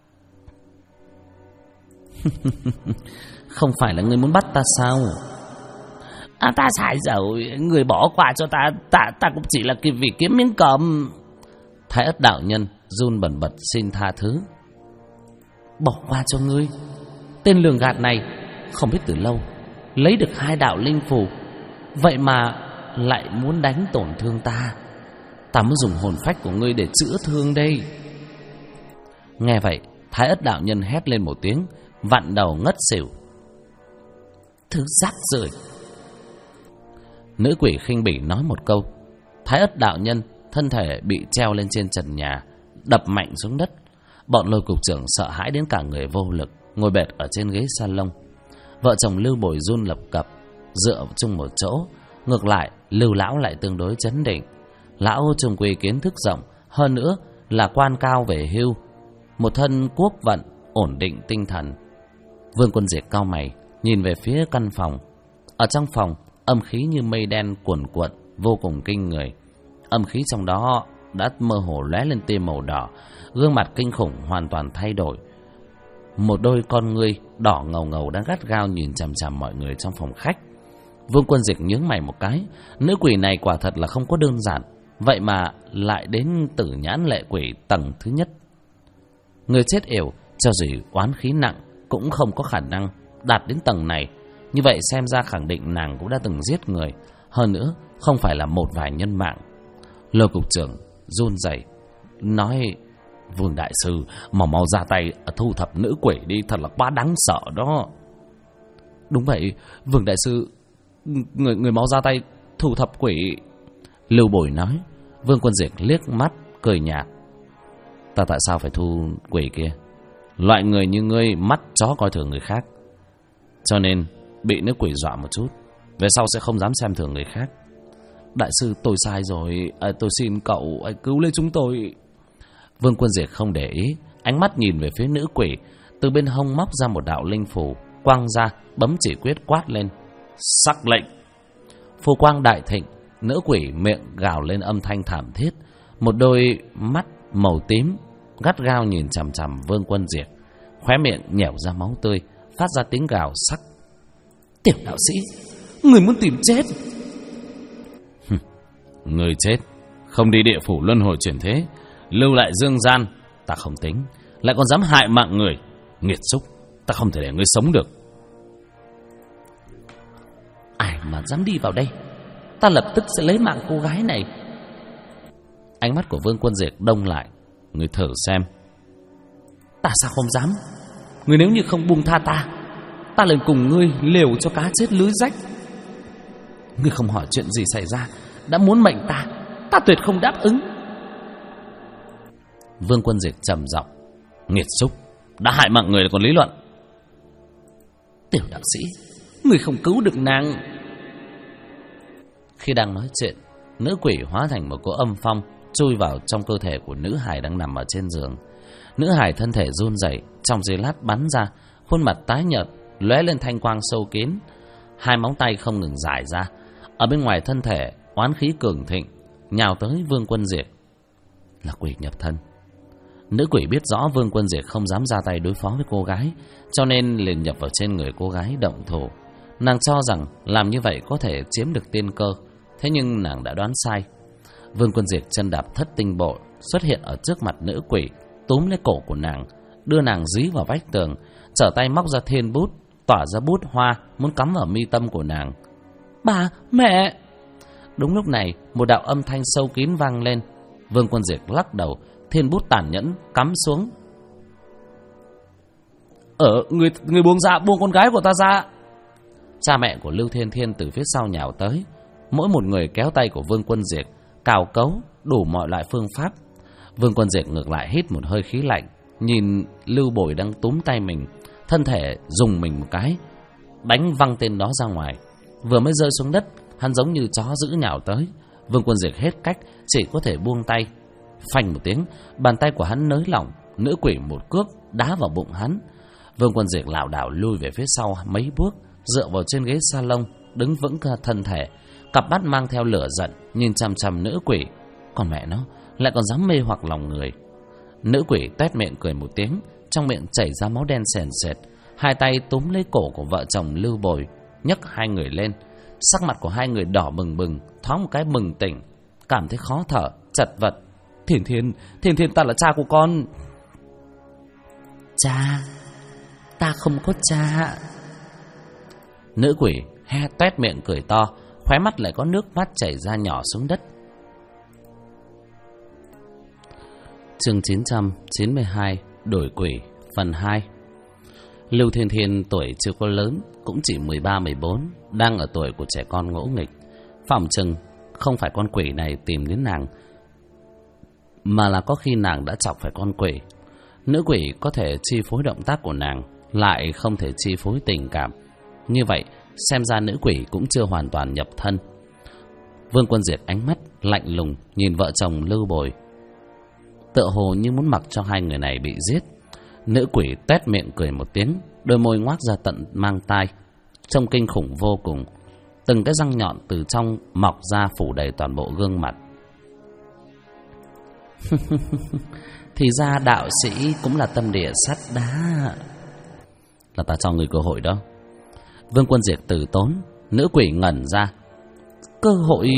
Không phải là ngươi muốn bắt ta sao? Ta sai rồi, người bỏ qua cho ta. Ta cũng chỉ là vì kiếm miếng cơm. Thái Ất đạo nhân run bần bật xin tha thứ. Bỏ qua cho ngươi? Tên lường gạt này không biết từ lâu lấy được 2 đạo linh phù, vậy mà lại muốn đánh tổn thương ta. Ta mới dùng hồn phách của ngươi để chữa thương đây. Nghe vậy, Thái Ất đạo nhân hét lên một tiếng, vặn đầu ngất xỉu. Thứ rác rưởi! Nữ quỷ khinh bỉ nói một câu. Thái Ất đạo nhân thân thể bị treo lên trên trần nhà, đập mạnh xuống đất. Bọn Lôi cục trưởng sợ hãi đến cả người vô lực, ngồi bệt ở trên ghế salon. Vợ chồng Lưu Bồi run lập cập, dựa chung một chỗ. Ngược lại, Lưu lão lại tương đối trấn định. Lão trùng quy kiến thức rộng, hơn nữa là quan cao về hưu, một thân quốc vận, ổn định tinh thần. Vương Quân Diệt cau mày, nhìn về phía căn phòng. Ở trong phòng, âm khí như mây đen cuồn cuộn, vô cùng kinh người. Âm khí trong đó đã mơ hồ lóe lên tia màu đỏ, gương mặt kinh khủng hoàn toàn thay đổi. Một đôi con ngươi đỏ ngầu ngầu đang gắt gao nhìn chằm chằm mọi người trong phòng khách. Vương Quân Diệt nhướng mày một cái, nữ quỷ này quả thật là không có đơn giản, vậy mà lại đến tử nhãn lệ quỷ tầng thứ nhất. Người chết yểu, cho dù oán khí nặng cũng không có khả năng đạt đến tầng này. Như vậy xem ra khẳng định nàng cũng đã từng giết người, hơn nữa không phải là một vài nhân mạng. Lôi cục trưởng run rẩy nói: Vương đại sư, mau ra tay thu thập nữ quỷ đi, thật là quá đáng sợ đó. Đúng vậy, Vương đại sư, người mau ra tay thu thập quỷ. Lưu Bồi nói. Vương Quân Diệt liếc mắt cười nhạt: Ta tại sao phải thu quỷ kia? Loại người như ngươi mắt chó coi thường người khác, cho nên bị nữ quỷ dọa một chút, về sau sẽ không dám xem thường người khác. Đại sư, tôi sai rồi, tôi xin cậu cứu lấy chúng tôi. Vương Quân Diệt không để ý, ánh mắt nhìn về phía nữ quỷ, từ bên hông móc ra một đạo linh phù, quăng ra, bấm chỉ quyết quát lên: Sắc lệnh! Phù quang đại thịnh, nữ quỷ miệng gào lên âm thanh thảm thiết, một đôi mắt màu tím gắt gao nhìn chằm chằm Vương Quân Diệt, khóe miệng nhẻo ra máu tươi, phát ra tiếng gào sắc: Tiểu đạo sĩ, người muốn tìm chết? Người chết không đi địa phủ luân hồi chuyển thế, lưu lại dương gian, ta không tính, lại còn dám hại mạng người, nghiệt xúc, ta không thể để ngươi sống được. Ai mà dám đi vào đây, ta lập tức sẽ lấy mạng cô gái này. Ánh mắt của Vương Quân Diệt đông lại: Ngươi thử xem. Ta sao không dám? Ngươi nếu như không buông tha ta liền cùng ngươi liều cho cá chết lưới rách. Ngươi không hỏi chuyện gì xảy ra, đã muốn mệnh ta tuyệt không đáp ứng. Vương Quân Diệt trầm giọng: Nghiệt xúc, đã hại mạng người còn lý luận. Tiểu đạo sĩ, ngươi không cứu được nàng. Khi đang nói chuyện, nữ quỷ hóa thành một cỗ âm phong chui vào trong cơ thể của nữ hài đang nằm ở trên giường. Nữ hài thân thể run rẩy, trong giây lát bắn ra, khuôn mặt tái nhợt, lóe lên thanh quang sâu kín, hai móng tay không ngừng rải ra. Ở bên ngoài thân thể, oán khí cường thịnh nhào tới Vương Quân Diệt. Là quỷ nhập thân. Nữ quỷ biết rõ Vương Quân Diệt không dám ra tay đối phó với cô gái, cho nên liền nhập vào trên người cô gái động thủ. Nàng cho rằng làm như vậy có thể chiếm được tiên cơ, thế nhưng nàng đã đoán sai. Vương Quân Diệt chân đạp thất tinh bộ xuất hiện ở trước mặt nữ quỷ, túm lấy cổ của nàng, đưa nàng dí vào vách tường, trở tay móc ra thiên bút, tỏa ra bút hoa muốn cắm vào mi tâm của nàng. Bà, mẹ! Đúng lúc này, một đạo âm thanh sâu kín vang lên. Vương Quân Diệt lắc đầu, thiên bút tàn nhẫn cắm xuống. Người buông ra, buông con gái của ta ra! Cha mẹ của Lưu Thiên Thiên từ phía sau nhào tới, mỗi một người kéo tay của Vương Quân Diệt, cào cấu đủ mọi loại phương pháp. Vương Quân Diệt ngược lại hít một hơi khí lạnh, nhìn Lưu Bồi đang túm tay mình, thân thể dùng mình một cái, đánh văng tên đó ra ngoài. Vừa mới rơi xuống đất, hắn giống như chó dữ nhào tới. Vương Quân Diệt hết cách, chỉ có thể buông tay. Phanh một tiếng, bàn tay của hắn nới lỏng, nữ quỷ một cước đá vào bụng hắn. Vương Quân Diệt lảo đảo lui về phía sau mấy bước, dựa vào trên ghế salon, đứng vững thân thể, cặp mắt mang theo lửa giận nhìn chằm chằm nữ quỷ. Còn mẹ nó lại còn dám mê hoặc lòng người. Nữ quỷ toét miệng cười một tiếng, trong miệng chảy ra máu đen sền sệt, hai tay túm lấy cổ của vợ chồng Lưu Bồi, nhấc hai người lên. Sắc mặt của hai người đỏ bừng bừng, thoáng một cái bừng tỉnh, cảm thấy khó thở, chật vật. Thiên Thiên, ta là cha của con. Cha? Ta không có cha. Nữ quỷ toét miệng cười to, khóe mắt lại có nước mắt chảy ra nhỏ xuống đất. Chương 992 Đổi quỷ phần 2. Lưu Thiên Thiên tuổi chưa có lớn, cũng chỉ 13-14, đang ở tuổi của trẻ con ngỗ nghịch. Phỏng chừng không phải con quỷ này tìm đến nàng, mà là có khi nàng đã chọc phải con quỷ. Nữ quỷ có thể chi phối động tác của nàng, lại không thể chi phối tình cảm. Như vậy, xem ra nữ quỷ cũng chưa hoàn toàn nhập thân. Vương Quân Diệt ánh mắt lạnh lùng nhìn vợ chồng Lưu Bồi, tựa hồ như muốn mặc cho hai người này bị giết. Nữ quỷ toét miệng cười một tiếng, đôi môi ngoác ra tận mang tai, trông kinh khủng vô cùng. Từng cái răng nhọn từ trong mọc ra phủ đầy toàn bộ gương mặt. Thì ra đạo sĩ cũng là tâm địa sắt đá. Là ta cho người cơ hội đó. Vương Quân Diệt từ tốn. Nữ quỷ ngẩn ra. Cơ hội?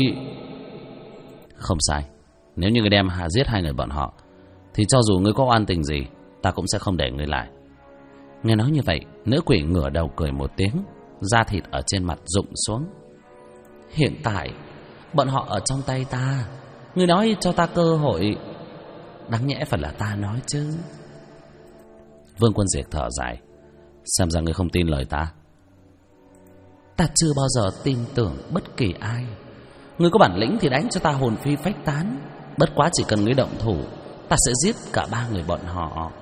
Không sai. Nếu như người đem giết hai người bọn họ, thì cho dù ngươi có oan tình gì, ta cũng sẽ không để ngươi lại. Nghe nói như vậy, nữ quỷ ngửa đầu cười một tiếng, da thịt ở trên mặt rụng xuống. Hiện tại bọn họ ở trong tay ta, ngươi nói cho ta cơ hội, đáng nhẽ phải là ta nói chứ. Vương Quân Diệt thở dài. Xem ra ngươi không tin lời ta. Ta chưa bao giờ tin tưởng bất kỳ ai. Ngươi có bản lĩnh thì đánh cho ta hồn phi phách tán. Bất quá chỉ cần ngươi động thủ, ta sẽ giết cả ba người bọn họ.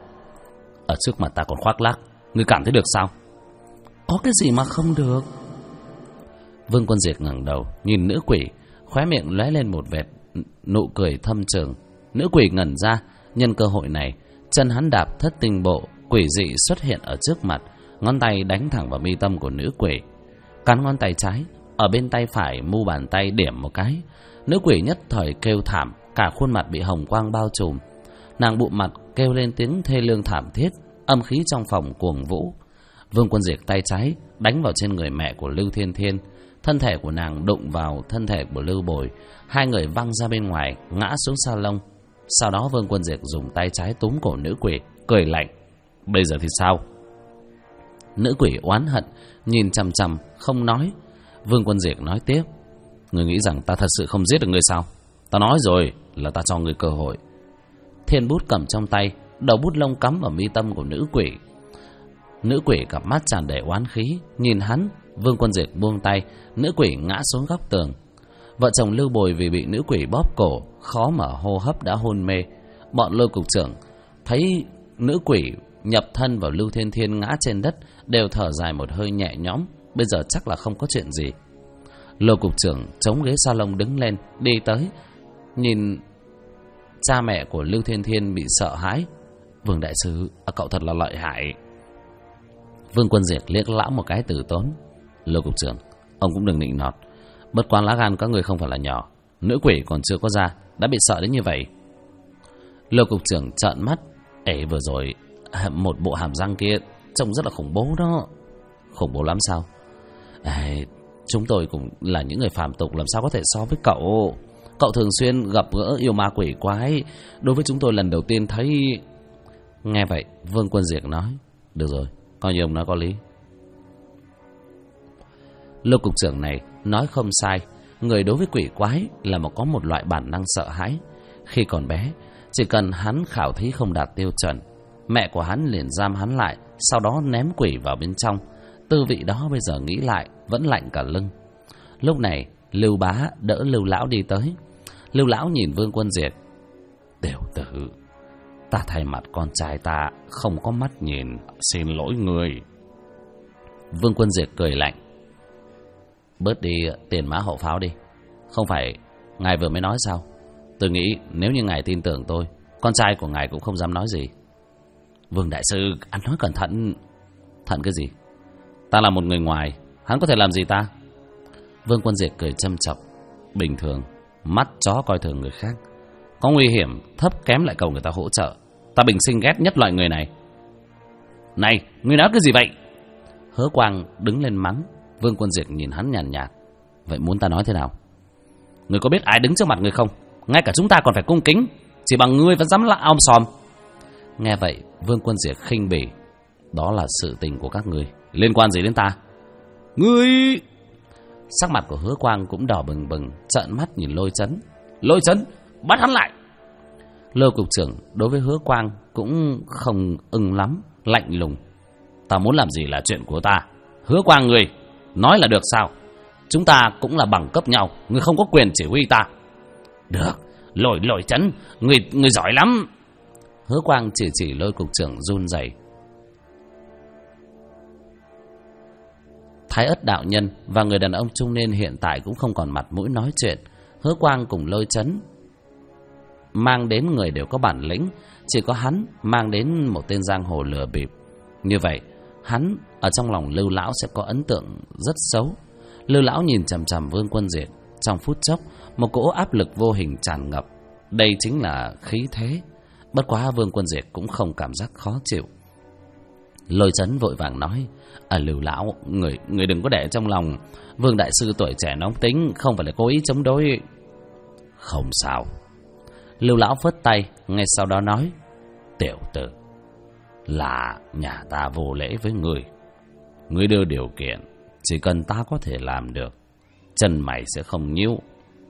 Ở trước mặt ta còn khoác lác, ngươi cảm thấy được sao? Có cái gì mà không được? Vương Quân Diệt ngẩng đầu nhìn nữ quỷ, khóe miệng lóe lên một vệt nụ cười thâm trầm. Nữ quỷ ngẩn ra, nhân cơ hội này, chân hắn đạp thất tinh bộ, quỷ dị xuất hiện ở trước mặt, ngón tay đánh thẳng vào mi tâm của nữ quỷ. Cắn ngón tay trái, ở bên tay phải mu bàn tay điểm một cái. Nữ quỷ nhất thời kêu thảm, cả khuôn mặt bị hồng quang bao trùm. Nàng bụm mặt kêu lên tiếng thê lương thảm thiết, âm khí trong phòng cuồng vũ. Vương Quân Diệt tay trái đánh vào trên người mẹ của Lưu Thiên Thiên, thân thể của nàng đụng vào thân thể của Lưu Bồi, hai người văng ra bên ngoài, ngã xuống salon. Sau đó Vương Quân Diệt dùng tay trái túm cổ nữ quỷ, cười lạnh. Bây giờ thì sao? Nữ quỷ oán hận nhìn chằm chằm không nói. Vương Quân Diệt nói tiếp. Ngươi nghĩ rằng ta thật sự không giết được ngươi sao? Ta nói rồi là ta cho ngươi cơ hội. Thiên bút cầm trong tay, đầu bút lông cắm vào mi tâm của nữ quỷ. Nữ quỷ cặp mắt tràn đầy oán khí nhìn hắn. Vương Quân Diệt buông tay, nữ quỷ ngã xuống góc tường. Vợ chồng Lưu Bồi vì bị nữ quỷ bóp cổ, khó mở hô hấp đã hôn mê. Bọn Lôi cục trưởng thấy nữ quỷ nhập thân vào Lưu Thiên Thiên ngã trên đất, đều thở dài một hơi nhẹ nhõm. Bây giờ chắc là không có chuyện gì. Lôi cục trưởng chống ghế salon đứng lên, đi tới, nhìn Cha mẹ của Lưu Thiên Thiên bị sợ hãi. Vương đại sư, cậu thật là lợi hại. Vương Quân Diệt liếc lão một cái từ tốn. Lưu cục trưởng, ông cũng đừng nịnh nọt. Bất quá lá gan các người không phải là nhỏ. Nữ quỷ còn chưa có ra đã bị sợ đến như vậy. Lưu cục trưởng trợn mắt. Vừa rồi một bộ hàm răng kia trông rất là khủng bố đó. Khủng bố lắm sao? Chúng tôi cũng là những người phàm tục, làm sao có thể so với cậu. Cậu thường xuyên gặp gỡ yêu ma quỷ quái, đối với chúng tôi lần đầu tiên thấy. Nghe vậy Vương Quân Diệt nói, được rồi, coi như ông nói có lý. Lưu cục trưởng này nói không sai. Người đối với quỷ quái là có một loại bản năng sợ hãi. Khi còn bé, chỉ cần hắn khảo thí không đạt tiêu chuẩn, mẹ của hắn liền giam hắn lại, sau đó ném quỷ vào bên trong. Tư vị đó bây giờ nghĩ lại vẫn lạnh cả lưng. Lúc này Lưu bá đỡ Lưu lão đi tới. Lưu lão nhìn Vương Quân Diệt. Tiểu tử, ta thay mặt con trai ta không có mắt nhìn, xin lỗi người. Vương Quân Diệt cười lạnh. Bớt đi tiền mã hậu pháo đi. Không phải ngài vừa mới nói sao? Tôi nghĩ nếu như ngài tin tưởng tôi, con trai của ngài cũng không dám nói gì. Vương đại sư, anh nói cẩn thận. Thận cái gì? Ta là một người ngoài, hắn có thể làm gì ta? Vương Quân Diệt cười châm chọc. Bình thường, mắt chó coi thường người khác, có nguy hiểm thấp kém lại cầu người ta hỗ trợ. Ta bình sinh ghét nhất loại người này. Này, ngươi nói cái gì vậy? Hứa Quang đứng lên mắng. Vương Quân Diệt nhìn hắn nhàn nhạt. Vậy muốn ta nói thế nào? Ngươi có biết ai đứng trước mặt ngươi không? Ngay cả chúng ta còn phải cung kính, chỉ bằng ngươi vẫn dám lại om sòm. Nghe vậy Vương Quân Diệt khinh bỉ. Đó là sự tình của các ngươi, liên quan gì đến ta? Ngươi... Sắc mặt của Hứa Quang cũng đỏ bừng bừng, trợn mắt nhìn Lôi Chấn. Lôi Chấn, bắt hắn lại. Lôi cục trưởng đối với Hứa Quang cũng không ưng lắm, lạnh lùng. Ta muốn làm gì là chuyện của ta. Hứa Quang ngươi nói là được sao? Chúng ta cũng là bằng cấp nhau, ngươi không có quyền chỉ huy ta. Được, Lôi Chấn, ngươi giỏi lắm. Hứa Quang chỉ Lôi cục trưởng run rẩy. Thái Ất đạo nhân và người đàn ông trung niên hiện tại cũng không còn mặt mũi nói chuyện. Hứa Quang cùng Lôi Chấn mang đến người đều có bản lĩnh, chỉ có hắn mang đến một tên giang hồ lừa bịp. Như vậy hắn ở trong lòng Lưu lão sẽ có ấn tượng rất xấu. Lưu lão nhìn chằm chằm Vương Quân Diệt. Trong phút chốc một cỗ áp lực vô hình tràn ngập. Đây chính là khí thế. Bất quá Vương Quân Diệt cũng không cảm giác khó chịu. Lôi Chấn vội vàng nói, Lưu lão, người đừng có để trong lòng. Vương đại sư tuổi trẻ nóng tính, không phải là cố ý chống đối. Không sao. Lưu lão phất tay, ngay sau đó nói, tiểu tử, là nhà ta vô lễ với người. Ngươi đưa điều kiện, chỉ cần ta có thể làm được, chân mày sẽ không nhíu.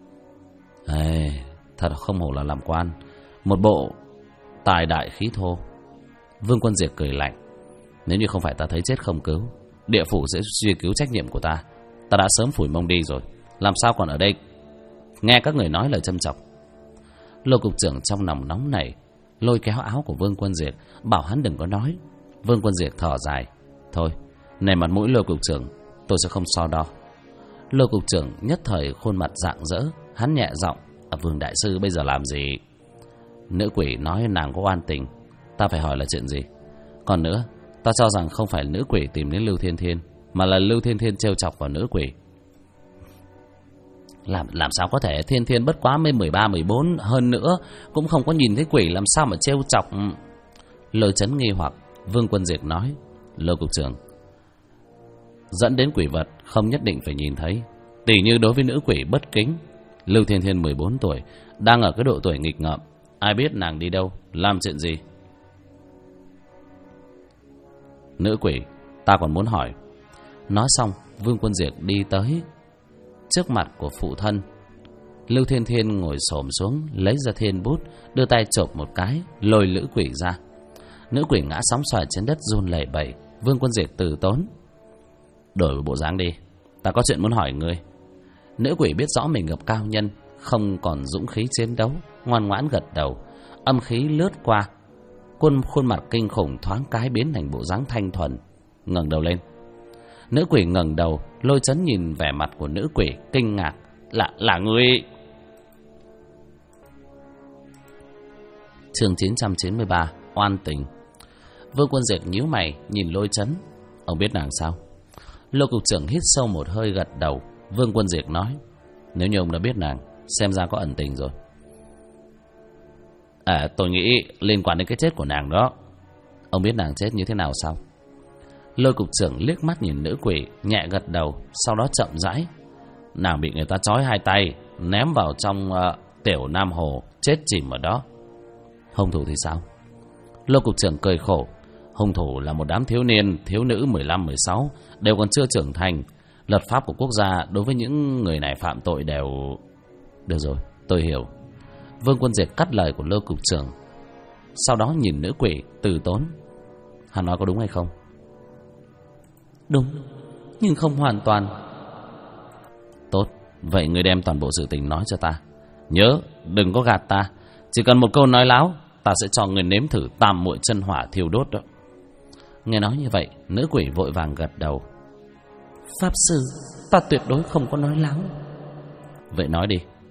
Thật không hổ là làm quan, một bộ tài đại khí thô. Vương Quân Diệt cười lạnh. Nếu như không phải ta thấy chết không cứu, địa phủ sẽ truy cứu trách nhiệm của ta. Ta đã sớm phủi mông đi rồi, làm sao còn ở đây nghe các người nói lời châm chọc. Lôi cục trưởng trong lòng nóng nảy, lôi kéo áo của Vương Quân Diệt, bảo hắn đừng có nói. Vương Quân Diệt thở dài. Thôi, nể mặt mũi Lôi cục trưởng, tôi sẽ không so đo. Lôi cục trưởng nhất thời khuôn mặt rạng rỡ. Hắn nhẹ giọng, Vương đại sư bây giờ làm gì? Nữ quỷ nói nàng có oan tình, ta phải hỏi là chuyện gì? Còn nữa, ta cho rằng không phải nữ quỷ tìm đến Lưu Thiên Thiên, mà là Lưu Thiên Thiên trêu chọc vào nữ quỷ. Làm sao có thể? Thiên Thiên bất quá mới 13, 14, hơn nữa cũng không có nhìn thấy quỷ, làm sao mà trêu chọc? Lôi Chấn nghi hoặc. Vương Quân Diệt nói, Lôi cục trưởng, dẫn đến quỷ vật không nhất định phải nhìn thấy. Tỷ như đối với nữ quỷ bất kính. Lưu Thiên Thiên 14 tuổi, đang ở cái độ tuổi nghịch ngợm, ai biết nàng đi đâu, làm chuyện gì. Nữ quỷ, ta còn muốn hỏi. Nói xong, Vương Quân Diệt đi tới trước mặt của phụ thân. Lưu Thiên Thiên ngồi xổm xuống, lấy ra thiên bút, đưa tay chộp một cái, lôi nữ quỷ ra. Nữ quỷ ngã sóng xoài trên đất run lẩy bẩy. Vương Quân Diệt từ tốn, đổi bộ dáng đi, ta có chuyện muốn hỏi ngươi. Nữ quỷ biết rõ mình gặp cao nhân, không còn dũng khí chiến đấu, ngoan ngoãn gật đầu. Âm khí lướt qua, khuôn mặt kinh khủng thoáng cái biến thành bộ dáng thanh thuần, ngẩng đầu lên. Nữ quỷ ngẩng đầu, Lôi Chấn nhìn vẻ mặt của nữ quỷ kinh ngạc. Là ngươi? Chương 993 Oan tình. Vương Quân Diệt nhíu mày nhìn Lôi Chấn. Ông biết nàng sao? Lôi cục trưởng hít sâu một hơi gật đầu. Vương Quân Diệt nói, nếu như ông đã biết nàng, xem ra có ẩn tình rồi. Tôi nghĩ liên quan đến cái chết của nàng đó. Ông biết nàng chết như thế nào sao? Lôi cục trưởng liếc mắt nhìn nữ quỷ, nhẹ gật đầu, sau đó chậm rãi. Nàng bị người ta trói hai tay, ném vào trong tiểu Nam Hồ, chết chìm ở đó. Hung thủ thì sao? Lôi cục trưởng cười khổ. Hung thủ là một đám thiếu niên, thiếu nữ 15-16, đều còn chưa trưởng thành. Luật pháp của quốc gia đối với những người này phạm tội đều... Được rồi, tôi hiểu. Vương Quân Diệt cắt lời của Lôi cục trưởng, sau đó nhìn nữ quỷ từ tốn. Hắn nói có đúng hay không? Đúng, nhưng không hoàn toàn. Tốt, vậy người đem toàn bộ sự tình nói cho ta. Nhớ, đừng có gạt ta. Chỉ cần một câu nói láo, ta sẽ cho người nếm thử tam muội chân hỏa thiêu đốt đó. Nghe nói như vậy, nữ quỷ vội vàng gật đầu. Pháp sư, ta tuyệt đối không có nói láo. Vậy nói đi.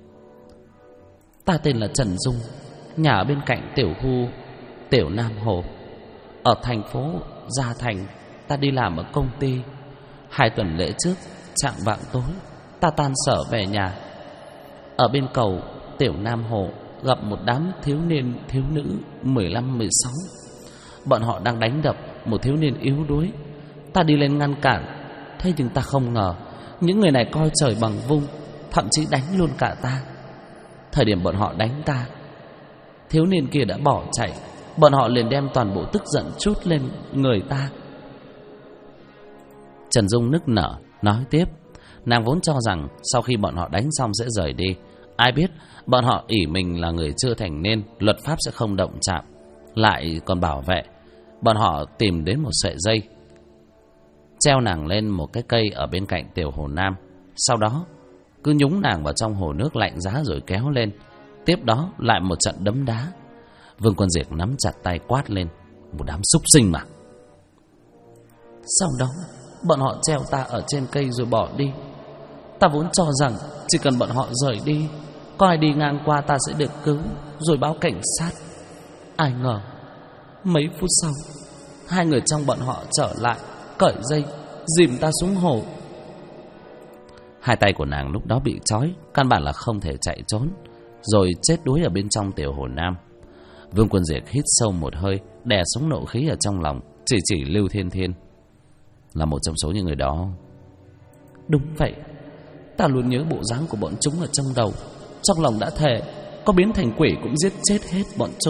Ta tên là Trần Dung, nhà ở bên cạnh tiểu khu tiểu Nam Hồ. Ở thành phố Gia Thành, ta đi làm ở công ty. 2 tuần lễ trước, chạng vạng tối, ta tan sở về nhà. Ở bên cầu tiểu Nam Hồ gặp một đám thiếu niên thiếu nữ 15-16. Bọn họ đang đánh đập một thiếu niên yếu đuối. Ta đi lên ngăn cản, thế nhưng ta không ngờ những người này coi trời bằng vung, thậm chí đánh luôn cả ta. Thời điểm bọn họ đánh ta, thiếu niên kia đã bỏ chạy. Bọn họ liền đem toàn bộ tức giận trút lên người ta. Trần Dung nức nở nói tiếp. Nàng vốn cho rằng sau khi bọn họ đánh xong sẽ rời đi. Ai biết bọn họ ỷ mình là người chưa thành niên, luật pháp sẽ không động chạm, lại còn bảo vệ. Bọn họ tìm đến một sợi dây, treo nàng lên một cái cây ở bên cạnh tiểu hồ Nam. Sau đó cứ nhúng nàng vào trong hồ nước lạnh giá rồi kéo lên. Tiếp đó lại một trận đấm đá. Vương Quân Diệt nắm chặt tay quát lên, một đám súc sinh mà. Sau đó bọn họ treo ta ở trên cây rồi bỏ đi. Ta vốn cho rằng chỉ cần bọn họ rời đi, có ai đi ngang qua ta sẽ được cứu rồi báo cảnh sát. Ai ngờ mấy phút sau, 2 người trong bọn họ trở lại, cởi dây dìm ta xuống hồ. 2 tay của nàng lúc đó bị trói, căn bản là không thể chạy trốn, rồi chết đuối ở bên trong tiểu hồ Nam. Vương Quân Diệt hít sâu một hơi, đè xuống nộ khí ở trong lòng, chỉ Lưu Thiên Thiên. Là một trong số những người đó. Đúng vậy, ta luôn nhớ bộ dáng của bọn chúng ở trong đầu. Trong lòng đã thề, có biến thành quỷ cũng giết chết hết bọn chúng.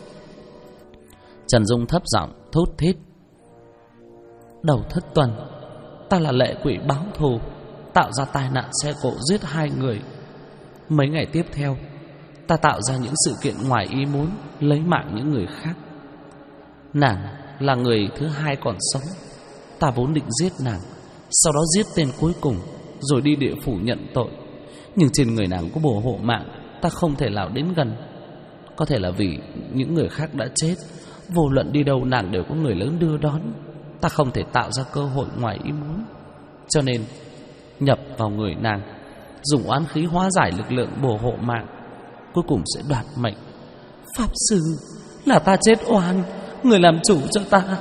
Trần Dung thấp giọng thút thít. Đầu thất tuần, ta là lệ quỷ báo thù, tạo ra tai nạn xe cộ giết 2 người. Mấy ngày tiếp theo, ta tạo ra những sự kiện ngoài ý muốn, lấy mạng những người khác. Nàng là người thứ 2 còn sống. Ta vốn định giết nàng, sau đó giết tên cuối cùng, rồi đi địa phủ nhận tội. Nhưng trên người nàng có bùa hộ mạng, ta không thể nào đến gần. Có thể là vì những người khác đã chết, vô luận đi đâu nàng đều có người lớn đưa đón. Ta không thể tạo ra cơ hội ngoài ý muốn, cho nên nhập vào người nàng, dùng oán khí hóa giải lực lượng bùa hộ mạng, cuối cùng sẽ đoạt mệnh. Pháp sư, là ta chết oan, người làm chủ cho ta.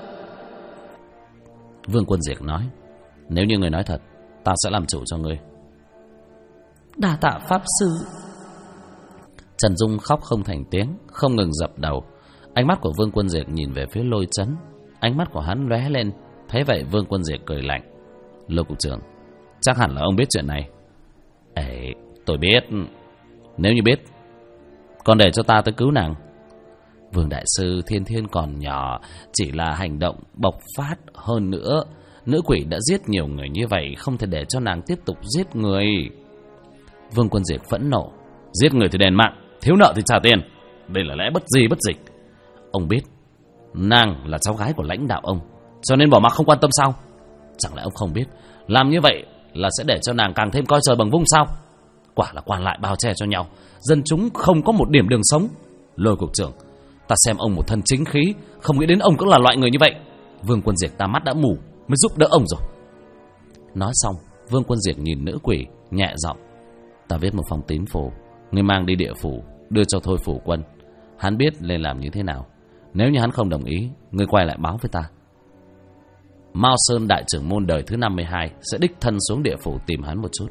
Vương Quân Diệt nói, nếu như người nói thật, ta sẽ làm chủ cho người. Đa tạ Pháp sư. Trần Dung khóc không thành tiếng, không ngừng dập đầu. Ánh mắt của Vương Quân Diệt nhìn về phía Lôi Chấn. Ánh mắt của hắn lóe lên. Thấy vậy Vương Quân Diệt cười lạnh. Lôi cục trưởng, chắc hẳn là ông biết chuyện này. Tôi biết. Nếu như biết, còn để cho ta tới cứu nàng. Vương đại sư, Thiên Thiên còn nhỏ, chỉ là hành động bộc phát. Hơn nữa, nữ quỷ đã giết nhiều người như vậy, không thể để cho nàng tiếp tục giết người. Vương Quân Diệt phẫn nộ. Giết người thì đền mạng, thiếu nợ thì trả tiền. Đây là lẽ bất di bất dịch. Ông biết nàng là cháu gái của lãnh đạo ông, cho nên bỏ mặc không quan tâm sao? Chẳng lẽ ông không biết làm như vậy là sẽ để cho nàng càng thêm coi trời bằng vung sao? Quả là quan lại bao che cho nhau, dân chúng không có một điểm đường sống. Lôi cục trưởng, ta xem ông một thân chính khí, không nghĩ đến ông cũng là loại người như vậy. Vương Quân Diệt ta mắt đã mù mới giúp đỡ ông rồi. Nói xong, Vương Quân Diệt nhìn nữ quỷ, nhẹ giọng. Ta viết một phong tín phù, ngươi mang đi địa phủ, đưa cho Thôi Phủ Quân. Hắn biết nên làm như thế nào. Nếu như hắn không đồng ý, ngươi quay lại báo với ta. Mao Sơn đại trưởng môn đời thứ 52 sẽ đích thân xuống địa phủ tìm hắn một chút.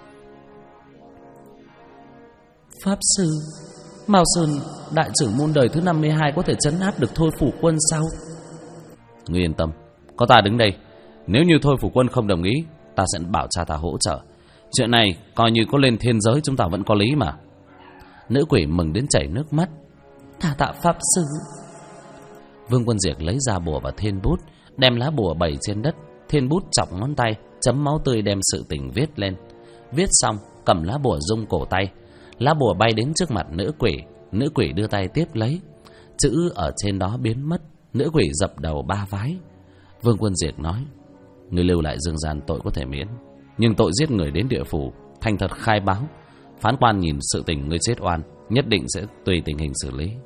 Pháp sư, Mao Sơn đại trưởng môn đời thứ 52 có thể trấn áp được Thôi Phủ Quân sao? Ngươi yên tâm, có ta đứng đây. Nếu như Thôi Phủ Quân không đồng ý, ta sẽ bảo cha ta hỗ trợ. Chuyện này coi như có lên thiên giới chúng ta vẫn có lý mà. Nữ quỷ mừng đến chảy nước mắt. Đa tạ Pháp sư. Vương Quân Diệt lấy ra bùa và thiên bút, đem lá bùa bày trên đất. Thiên bút chọc ngón tay, chấm máu tươi đem sự tình viết lên. Viết xong, cầm lá bùa rung cổ tay. Lá bùa bay đến trước mặt nữ quỷ. Nữ quỷ đưa tay tiếp lấy. Chữ ở trên đó biến mất. Nữ quỷ dập đầu 3 vái. Vương Quân Diệt nói: Người lưu lại dương gian tội có thể miễn, nhưng tội giết người đến địa phủ, thành thật khai báo, phán quan nhìn sự tình ngươi chết oan, nhất định sẽ tùy tình hình xử lý.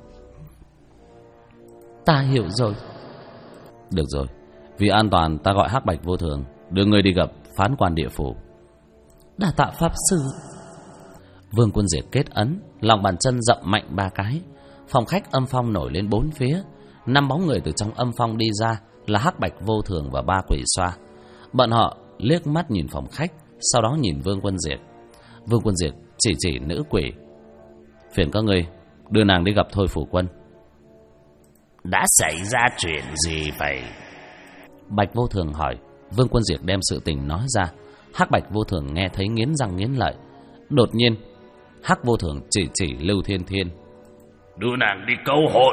Ta hiểu rồi. Được rồi, vì an toàn ta gọi Hắc Bạch Vô Thường đưa ngươi đi gặp phán quan địa phủ. Đa tạ Pháp sư. Vương Quân Diệt kết ấn, lòng bàn chân dậm mạnh 3 cái. Phòng khách âm phong nổi lên 4 phía. 5 bóng người từ trong âm phong đi ra là Hắc Bạch Vô Thường và 3 quỷ xoa. Bọn họ liếc mắt nhìn phòng khách, sau đó nhìn Vương Quân Diệt. Vương Quân Diệt chỉ nữ quỷ: Phiền các ngươi đưa nàng đi gặp Thôi Phủ Quân. Đã xảy ra chuyện gì vậy? Bạch Vô Thường hỏi. Vương Quân Diệt đem sự tình nói ra. Hắc Bạch Vô Thường nghe thấy nghiến răng nghiến lợi. Đột nhiên Hắc Vô Thường chỉ Lưu Thiên Thiên: Đưa nàng đi câu hồn.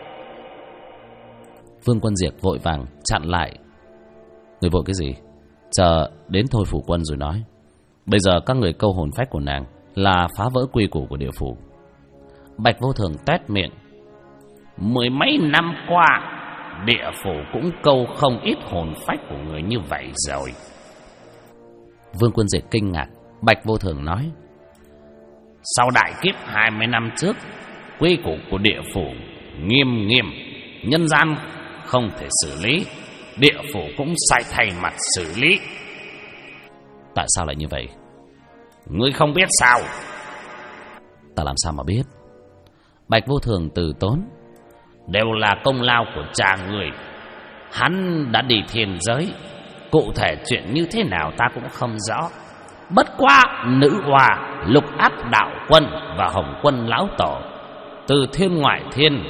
Vương Quân Diệt vội vàng chặn lại: Người vội cái gì? Chờ đến Thôi Phủ Quân rồi nói. Bây giờ các người câu hồn phách của nàng là phá vỡ quy củ của địa phủ. Bạch Vô Thường tét miệng: 10 mấy năm qua, địa phủ cũng câu không ít hồn phách của người như vậy rồi. Vương Quân Diệt kinh ngạc. Bạch Vô Thường nói: Sau đại kiếp 20 năm trước, quy củ của địa phủ nghiêm, nhân gian không thể xử lý, địa phủ cũng sai thay mặt xử lý. Tại sao lại như vậy? Ngươi không biết sao? Ta làm sao mà biết? Bạch Vô Thường từ tốn: Đều là công lao của cha người. Hắn đã đi thiên giới, cụ thể chuyện như thế nào ta cũng không rõ. Bất quá nữ hoa, Lục Áp đạo quân và Hồng Quân lão tổ từ thiên ngoại thiên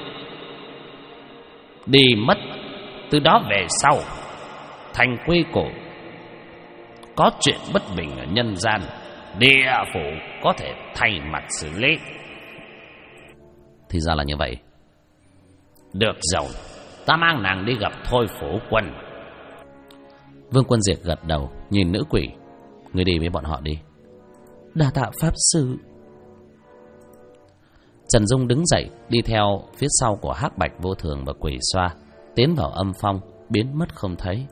đi mất. Từ đó về sau, thành quy củ, có chuyện bất bình ở nhân gian, địa phủ có thể thay mặt xử lý. Thì ra là như vậy. Được rồi, ta mang nàng đi gặp Thôi Phủ Quân. Vương Quân Diệt gật đầu, nhìn nữ quỷ: Ngươi đi với bọn họ đi. Đa tạ Pháp sư. Trần Dung đứng dậy, đi theo phía sau của Hắc Bạch Vô Thường và quỷ xoa, tiến vào âm phong, biến mất không thấy.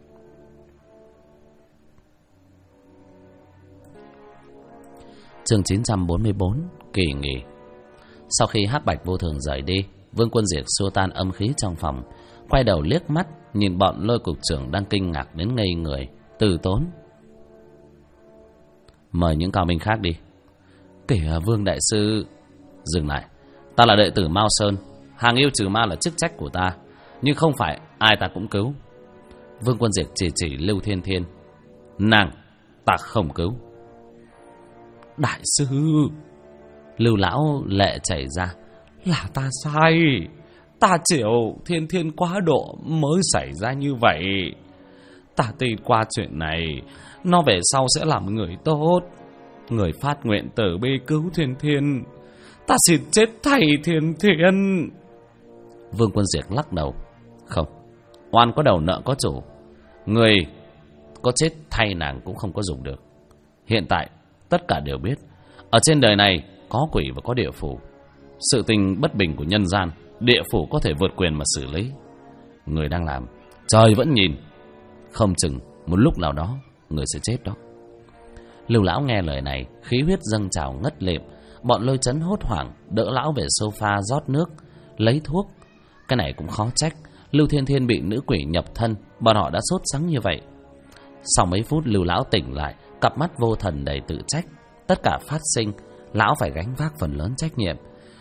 Chương 944, kỳ nghỉ. Sau khi Hắc Bạch Vô Thường rời đi, Vương Quân Diệt xua tan âm khí trong phòng, quay đầu liếc mắt nhìn bọn Lôi cục trưởng đang kinh ngạc đến ngây người, từ tốn: Mời những cao minh khác đi. Kể Vương đại sư. Dừng lại, ta là đệ tử Mao Sơn, hàng yêu trừ ma là chức trách của ta, nhưng không phải ai ta cũng cứu. Vương Quân Diệt chỉ Lưu Thiên Thiên: Nàng ta không cứu. Đại sư. Lưu lão lệ chảy ra: Là ta sai. Ta chịu Thiên Thiên quá độ mới xảy ra như vậy. Ta tin qua chuyện này, nó về sau sẽ làm người tốt, người phát nguyện từ bi cứu Thiên Thiên. Ta xin chết thay Thiên Thiên. Vương Quân Diệt lắc đầu: Không, oan có đầu nợ có chủ. Người có chết thay nàng cũng không có dùng được. Hiện tại tất cả đều biết, ở trên đời này có quỷ và có địa phủ. Sự tình bất bình của nhân gian, địa phủ có thể vượt quyền mà xử lý. Người đang làm, trời vẫn nhìn. Không chừng một lúc nào đó người sẽ chết đó. Lưu lão nghe lời này, khí huyết dâng trào ngất lịm. Bọn Lôi Chấn hốt hoảng đỡ lão về sofa rót nước, lấy thuốc. Cái này cũng khó trách, Lưu Thiên Thiên bị nữ quỷ nhập thân, bọn họ đã sốt sắng như vậy. Sau mấy phút Lưu lão tỉnh lại, cặp mắt vô thần đầy tự trách. Tất cả phát sinh, lão phải gánh vác phần lớn trách nhiệm.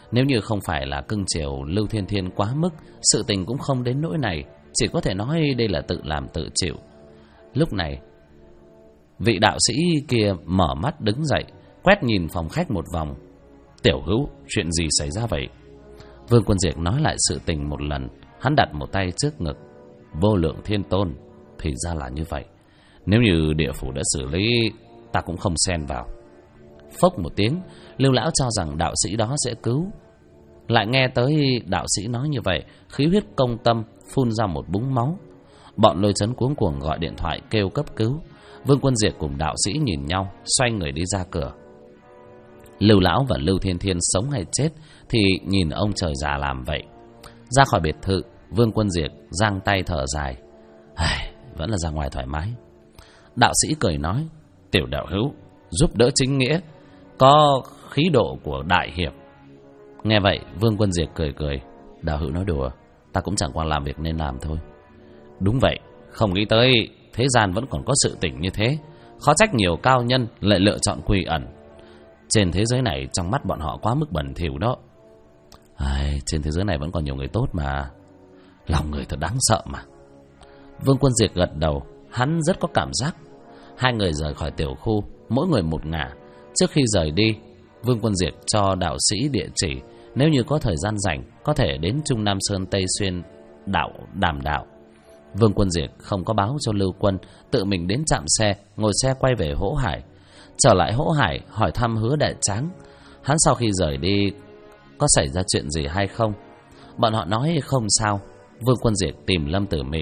Nếu như không phải là cưng chiều Lưu Thiên Thiên quá mức, sự tình cũng không đến nỗi này. Chỉ có thể nói đây là tự làm tự chịu. Lúc này, vị đạo sĩ kia mở mắt đứng dậy, quét nhìn phòng khách một vòng. Tiểu Hữu, chuyện gì xảy ra vậy? Vương Quân Diệt nói lại sự tình một lần. Hắn đặt một tay trước ngực. Vô Lượng Thiên Tôn, thì ra là như vậy. Nếu như địa phủ đã xử lý, ta cũng không xen vào. Phốc một tiếng, Lưu lão cho rằng đạo sĩ đó sẽ cứu. Lại nghe tới đạo sĩ nói như vậy, khí huyết công tâm, phun ra một búng máu. Bọn Lôi Chấn cuống cuồng gọi điện thoại kêu cấp cứu. Vương Quân Diệt cùng đạo sĩ nhìn nhau, xoay người đi ra cửa. Lưu lão và Lưu Thiên Thiên sống hay chết thì nhìn ông trời già làm vậy. Ra khỏi biệt thự, Vương Quân Diệt giang tay thở dài. Vẫn là ra ngoài thoải mái. Đạo sĩ cười nói, tiểu đạo hữu, giúp đỡ chính nghĩa, có khí độ của đại hiệp. Nghe vậy, Vương Quân Diệt cười cười. Đạo hữu nói đùa, ta cũng chẳng qua làm việc nên làm thôi. Đúng vậy, không nghĩ tới thế gian vẫn còn có sự tình như thế. Khó trách nhiều cao nhân lại lựa chọn quy ẩn. Trên thế giới này trong mắt bọn họ quá mức bẩn thỉu đó. Trên thế giới này vẫn còn nhiều người tốt mà. Lòng người thật đáng sợ mà. Vương Quân Diệt gật đầu. Hắn rất có cảm giác. Hai người rời khỏi tiểu khu, mỗi người một ngả. Trước khi rời đi, Vương Quân Diệt cho đạo sĩ địa chỉ, nếu như có thời gian rảnh có thể đến Trung Nam Sơn Tây Xuyên đàm đạo. Vương Quân Diệt không có báo cho Lưu Quân, tự mình đến trạm xe, ngồi xe quay về Hỗ Hải. Trở lại Hỗ Hải hỏi thăm Hứa Đại Tráng. Hắn sau khi rời đi có xảy ra chuyện gì hay không? Bọn họ nói không sao. Vương Quân Diệt tìm Lâm Tử Mị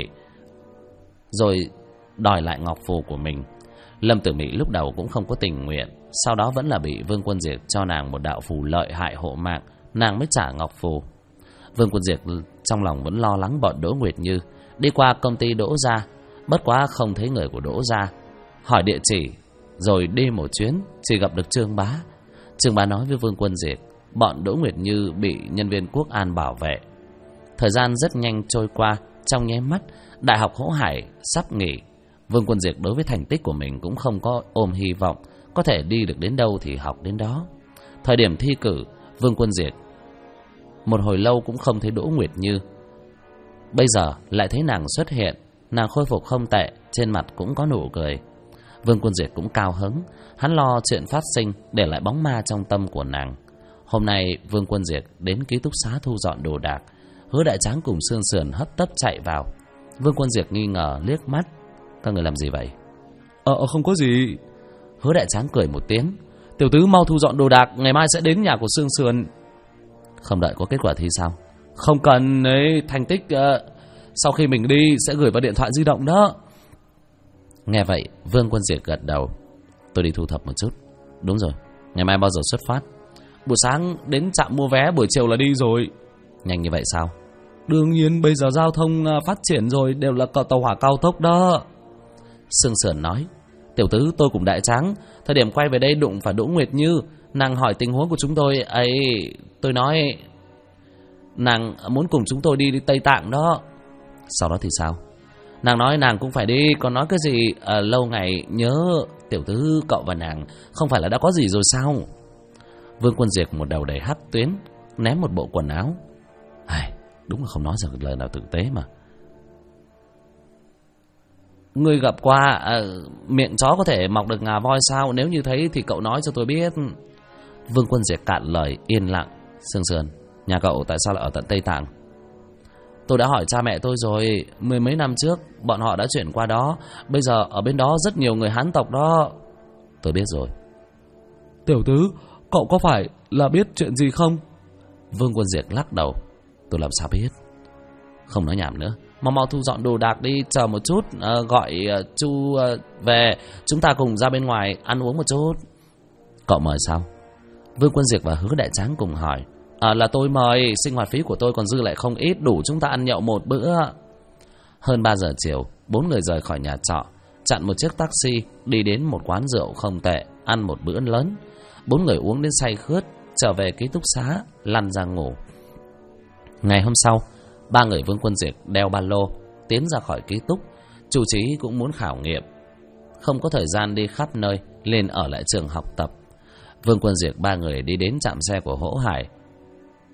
rồi đòi lại ngọc phù của mình. Lâm Tử Mị lúc đầu cũng không có tình nguyện, sau đó vẫn là bị Vương Quân Diệt cho nàng một đạo phù lợi hại hộ mạng, nàng mới trả ngọc phù. Vương Quân Diệt trong lòng vẫn lo lắng bọn Đỗ Nguyệt Như. Đi qua công ty Đỗ gia, bất quá không thấy người của Đỗ gia. Hỏi địa chỉ rồi đi một chuyến, chỉ gặp được Trương Bá. Trương Bá nói với Vương Quân Diệt, bọn Đỗ Nguyệt Như bị nhân viên Quốc An bảo vệ. Thời gian rất nhanh trôi qua, trong nháy mắt Đại học Hỗ Hải sắp nghỉ. Vương Quân Diệt đối với thành tích của mình cũng không có ôm hy vọng, có thể đi được đến đâu thì học đến đó. Thời điểm thi cử, Vương Quân Diệt một hồi lâu cũng không thấy Đỗ Nguyệt Như. Bây giờ lại thấy nàng xuất hiện. Nàng khôi phục không tệ, trên mặt cũng có nụ cười. Vương Quân Diệt cũng cao hứng. Hắn lo chuyện phát sinh, để lại bóng ma trong tâm của nàng. Hôm nay Vương Quân Diệt đến ký túc xá thu dọn đồ đạc. Hứa Đại Tráng cùng Sương Sườn hấp tấp chạy vào. Vương Quân Diệt nghi ngờ liếc mắt. Các người làm gì vậy? Không có gì. Hứa Đại Tráng cười một tiếng. Tiểu tứ mau thu dọn đồ đạc, ngày mai sẽ đến nhà của Sương Sườn. Không đợi có kết quả thi sao? Không cần ấy, thành tích sau khi mình đi sẽ gửi vào điện thoại di động đó. Nghe vậy, Vương Quân Diệt gật đầu. Tôi đi thu thập một chút. Đúng rồi, ngày mai bao giờ xuất phát? Buổi sáng đến trạm mua vé, buổi chiều là đi rồi. Nhanh như vậy sao? Đương nhiên, bây giờ giao thông phát triển rồi, đều là tàu hỏa cao tốc đó. Sương Sườn nói, tiểu tứ tôi cùng Đại Tráng thời điểm quay về đây đụng phải Đỗ Nguyệt Như. Nàng hỏi tình huống của chúng tôi ấy. Tôi nói nàng muốn cùng chúng tôi đi Tây Tạng đó. Sau đó thì sao? Nàng nói nàng cũng phải đi. Còn nói cái gì lâu ngày nhớ. Tiểu tứ cậu và nàng không phải là đã có gì rồi sao? Vương Quân Diệt một đầu đầy hắc tuyến, ném một bộ quần áo. Đúng là không nói ra lời nào thực tế mà. Ngươi gặp qua miệng chó có thể mọc được ngà voi sao? Nếu như thấy thì cậu nói cho tôi biết. Vương Quân Diệt cạn lời, yên lặng. Sương Sườn, nhà cậu tại sao lại ở tận Tây Tạng? Tôi đã hỏi cha mẹ tôi rồi. 10 mấy năm trước bọn họ đã chuyển qua đó. Bây giờ ở bên đó rất nhiều người Hán tộc đó. Tôi biết rồi. Tiểu tứ, cậu có phải là biết chuyện gì không? Vương Quân Diệt lắc đầu. Tôi làm sao biết. Không nói nhảm nữa, mau thu dọn đồ đạc đi. Chờ một chút, gọi Chu về, chúng ta cùng ra bên ngoài ăn uống một chút. Cậu mời sao? Vương Quân Diệt và Hứa Đại Tráng cùng hỏi. Là tôi mời, sinh hoạt phí của tôi còn dư lại không ít, đủ chúng ta ăn nhậu một bữa. Hơn 3 giờ chiều, 4 người rời khỏi nhà trọ, chặn một chiếc taxi đi đến một quán rượu không tệ, ăn một bữa lớn. 4 người uống đến say khướt, trở về ký túc xá, lăn ra ngủ. Ngày hôm sau, 3 người Vương Quân Diệt đeo ba lô tiến ra khỏi ký túc. Chủ trí cũng muốn khảo nghiệm, không có thời gian đi khắp nơi, liền ở lại trường học tập. Vương Quân Diệt 3 người đi đến trạm xe của Hỗ Hải.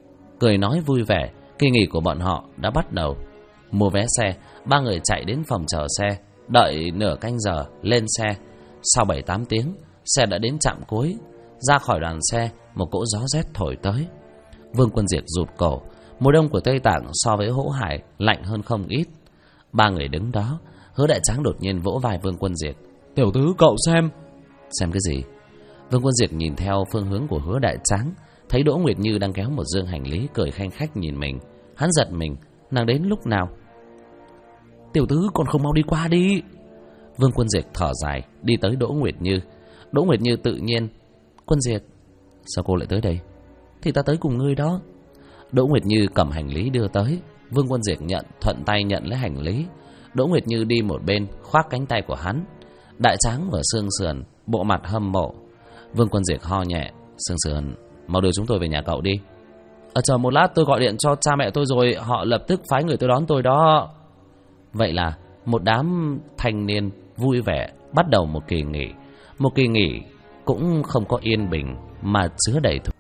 cười nói vui vẻ. Kỳ nghỉ của bọn họ đã bắt đầu. Mua vé xe, ba người chạy đến phòng chờ xe, đợi nửa canh giờ lên xe. Sau 7-8 tiếng, xe đã đến trạm cuối. Ra khỏi đoàn xe, một cỗ gió rét thổi tới. Vương Quân Diệt rụt cổ. Mùa đông của Tây Tạng so với Hỗ Hải lạnh hơn không ít. Ba người đứng đó. Hứa Đại Tráng đột nhiên vỗ vai Vương Quân Diệt. Tiểu tứ cậu xem. Xem cái gì? Vương Quân Diệt nhìn theo phương hướng của Hứa Đại Tráng, thấy Đỗ Nguyệt Như đang kéo một dương hành lý, cười khanh khách nhìn mình. Hắn giật mình, nàng đến lúc nào? Tiểu tứ còn không mau đi qua đi. Vương Quân Diệt thở dài, đi tới Đỗ Nguyệt Như. Đỗ Nguyệt Như tự nhiên. Quân Diệt, sao cô lại tới đây? Thì ta tới cùng ngươi đó. Đỗ Nguyệt Như cầm hành lý đưa tới. Vương Quân Diệt thuận tay nhận lấy hành lý. Đỗ Nguyệt Như đi một bên, khoác cánh tay của hắn. Đại Tráng và Sương Sườn bộ mặt hâm mộ. Vương Quân Diệt ho nhẹ. Sương Sườn, mau đưa chúng tôi về nhà cậu đi. Chờ một lát, tôi gọi điện cho cha mẹ tôi rồi, họ lập tức phái người tới đón tôi đó. Vậy là một đám thanh niên vui vẻ bắt đầu một kỳ nghỉ. Một kỳ nghỉ cũng không có yên bình mà chứa đầy thú.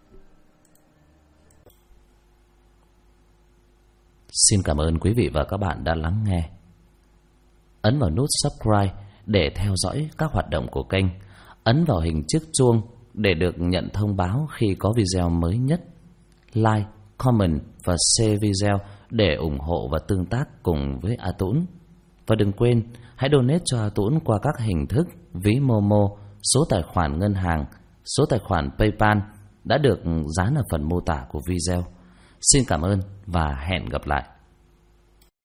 Xin cảm ơn quý vị và các bạn đã lắng nghe. Ấn vào nút subscribe để theo dõi các hoạt động của kênh. Ấn vào hình chiếc chuông để được nhận thông báo khi có video mới nhất. Like, comment và share video để ủng hộ và tương tác cùng với A Tũng. Và đừng quên, hãy donate cho A Tũng qua các hình thức ví Momo, số tài khoản ngân hàng, số tài khoản PayPal đã được dán ở phần mô tả của video. Xin cảm ơn và hẹn gặp lại.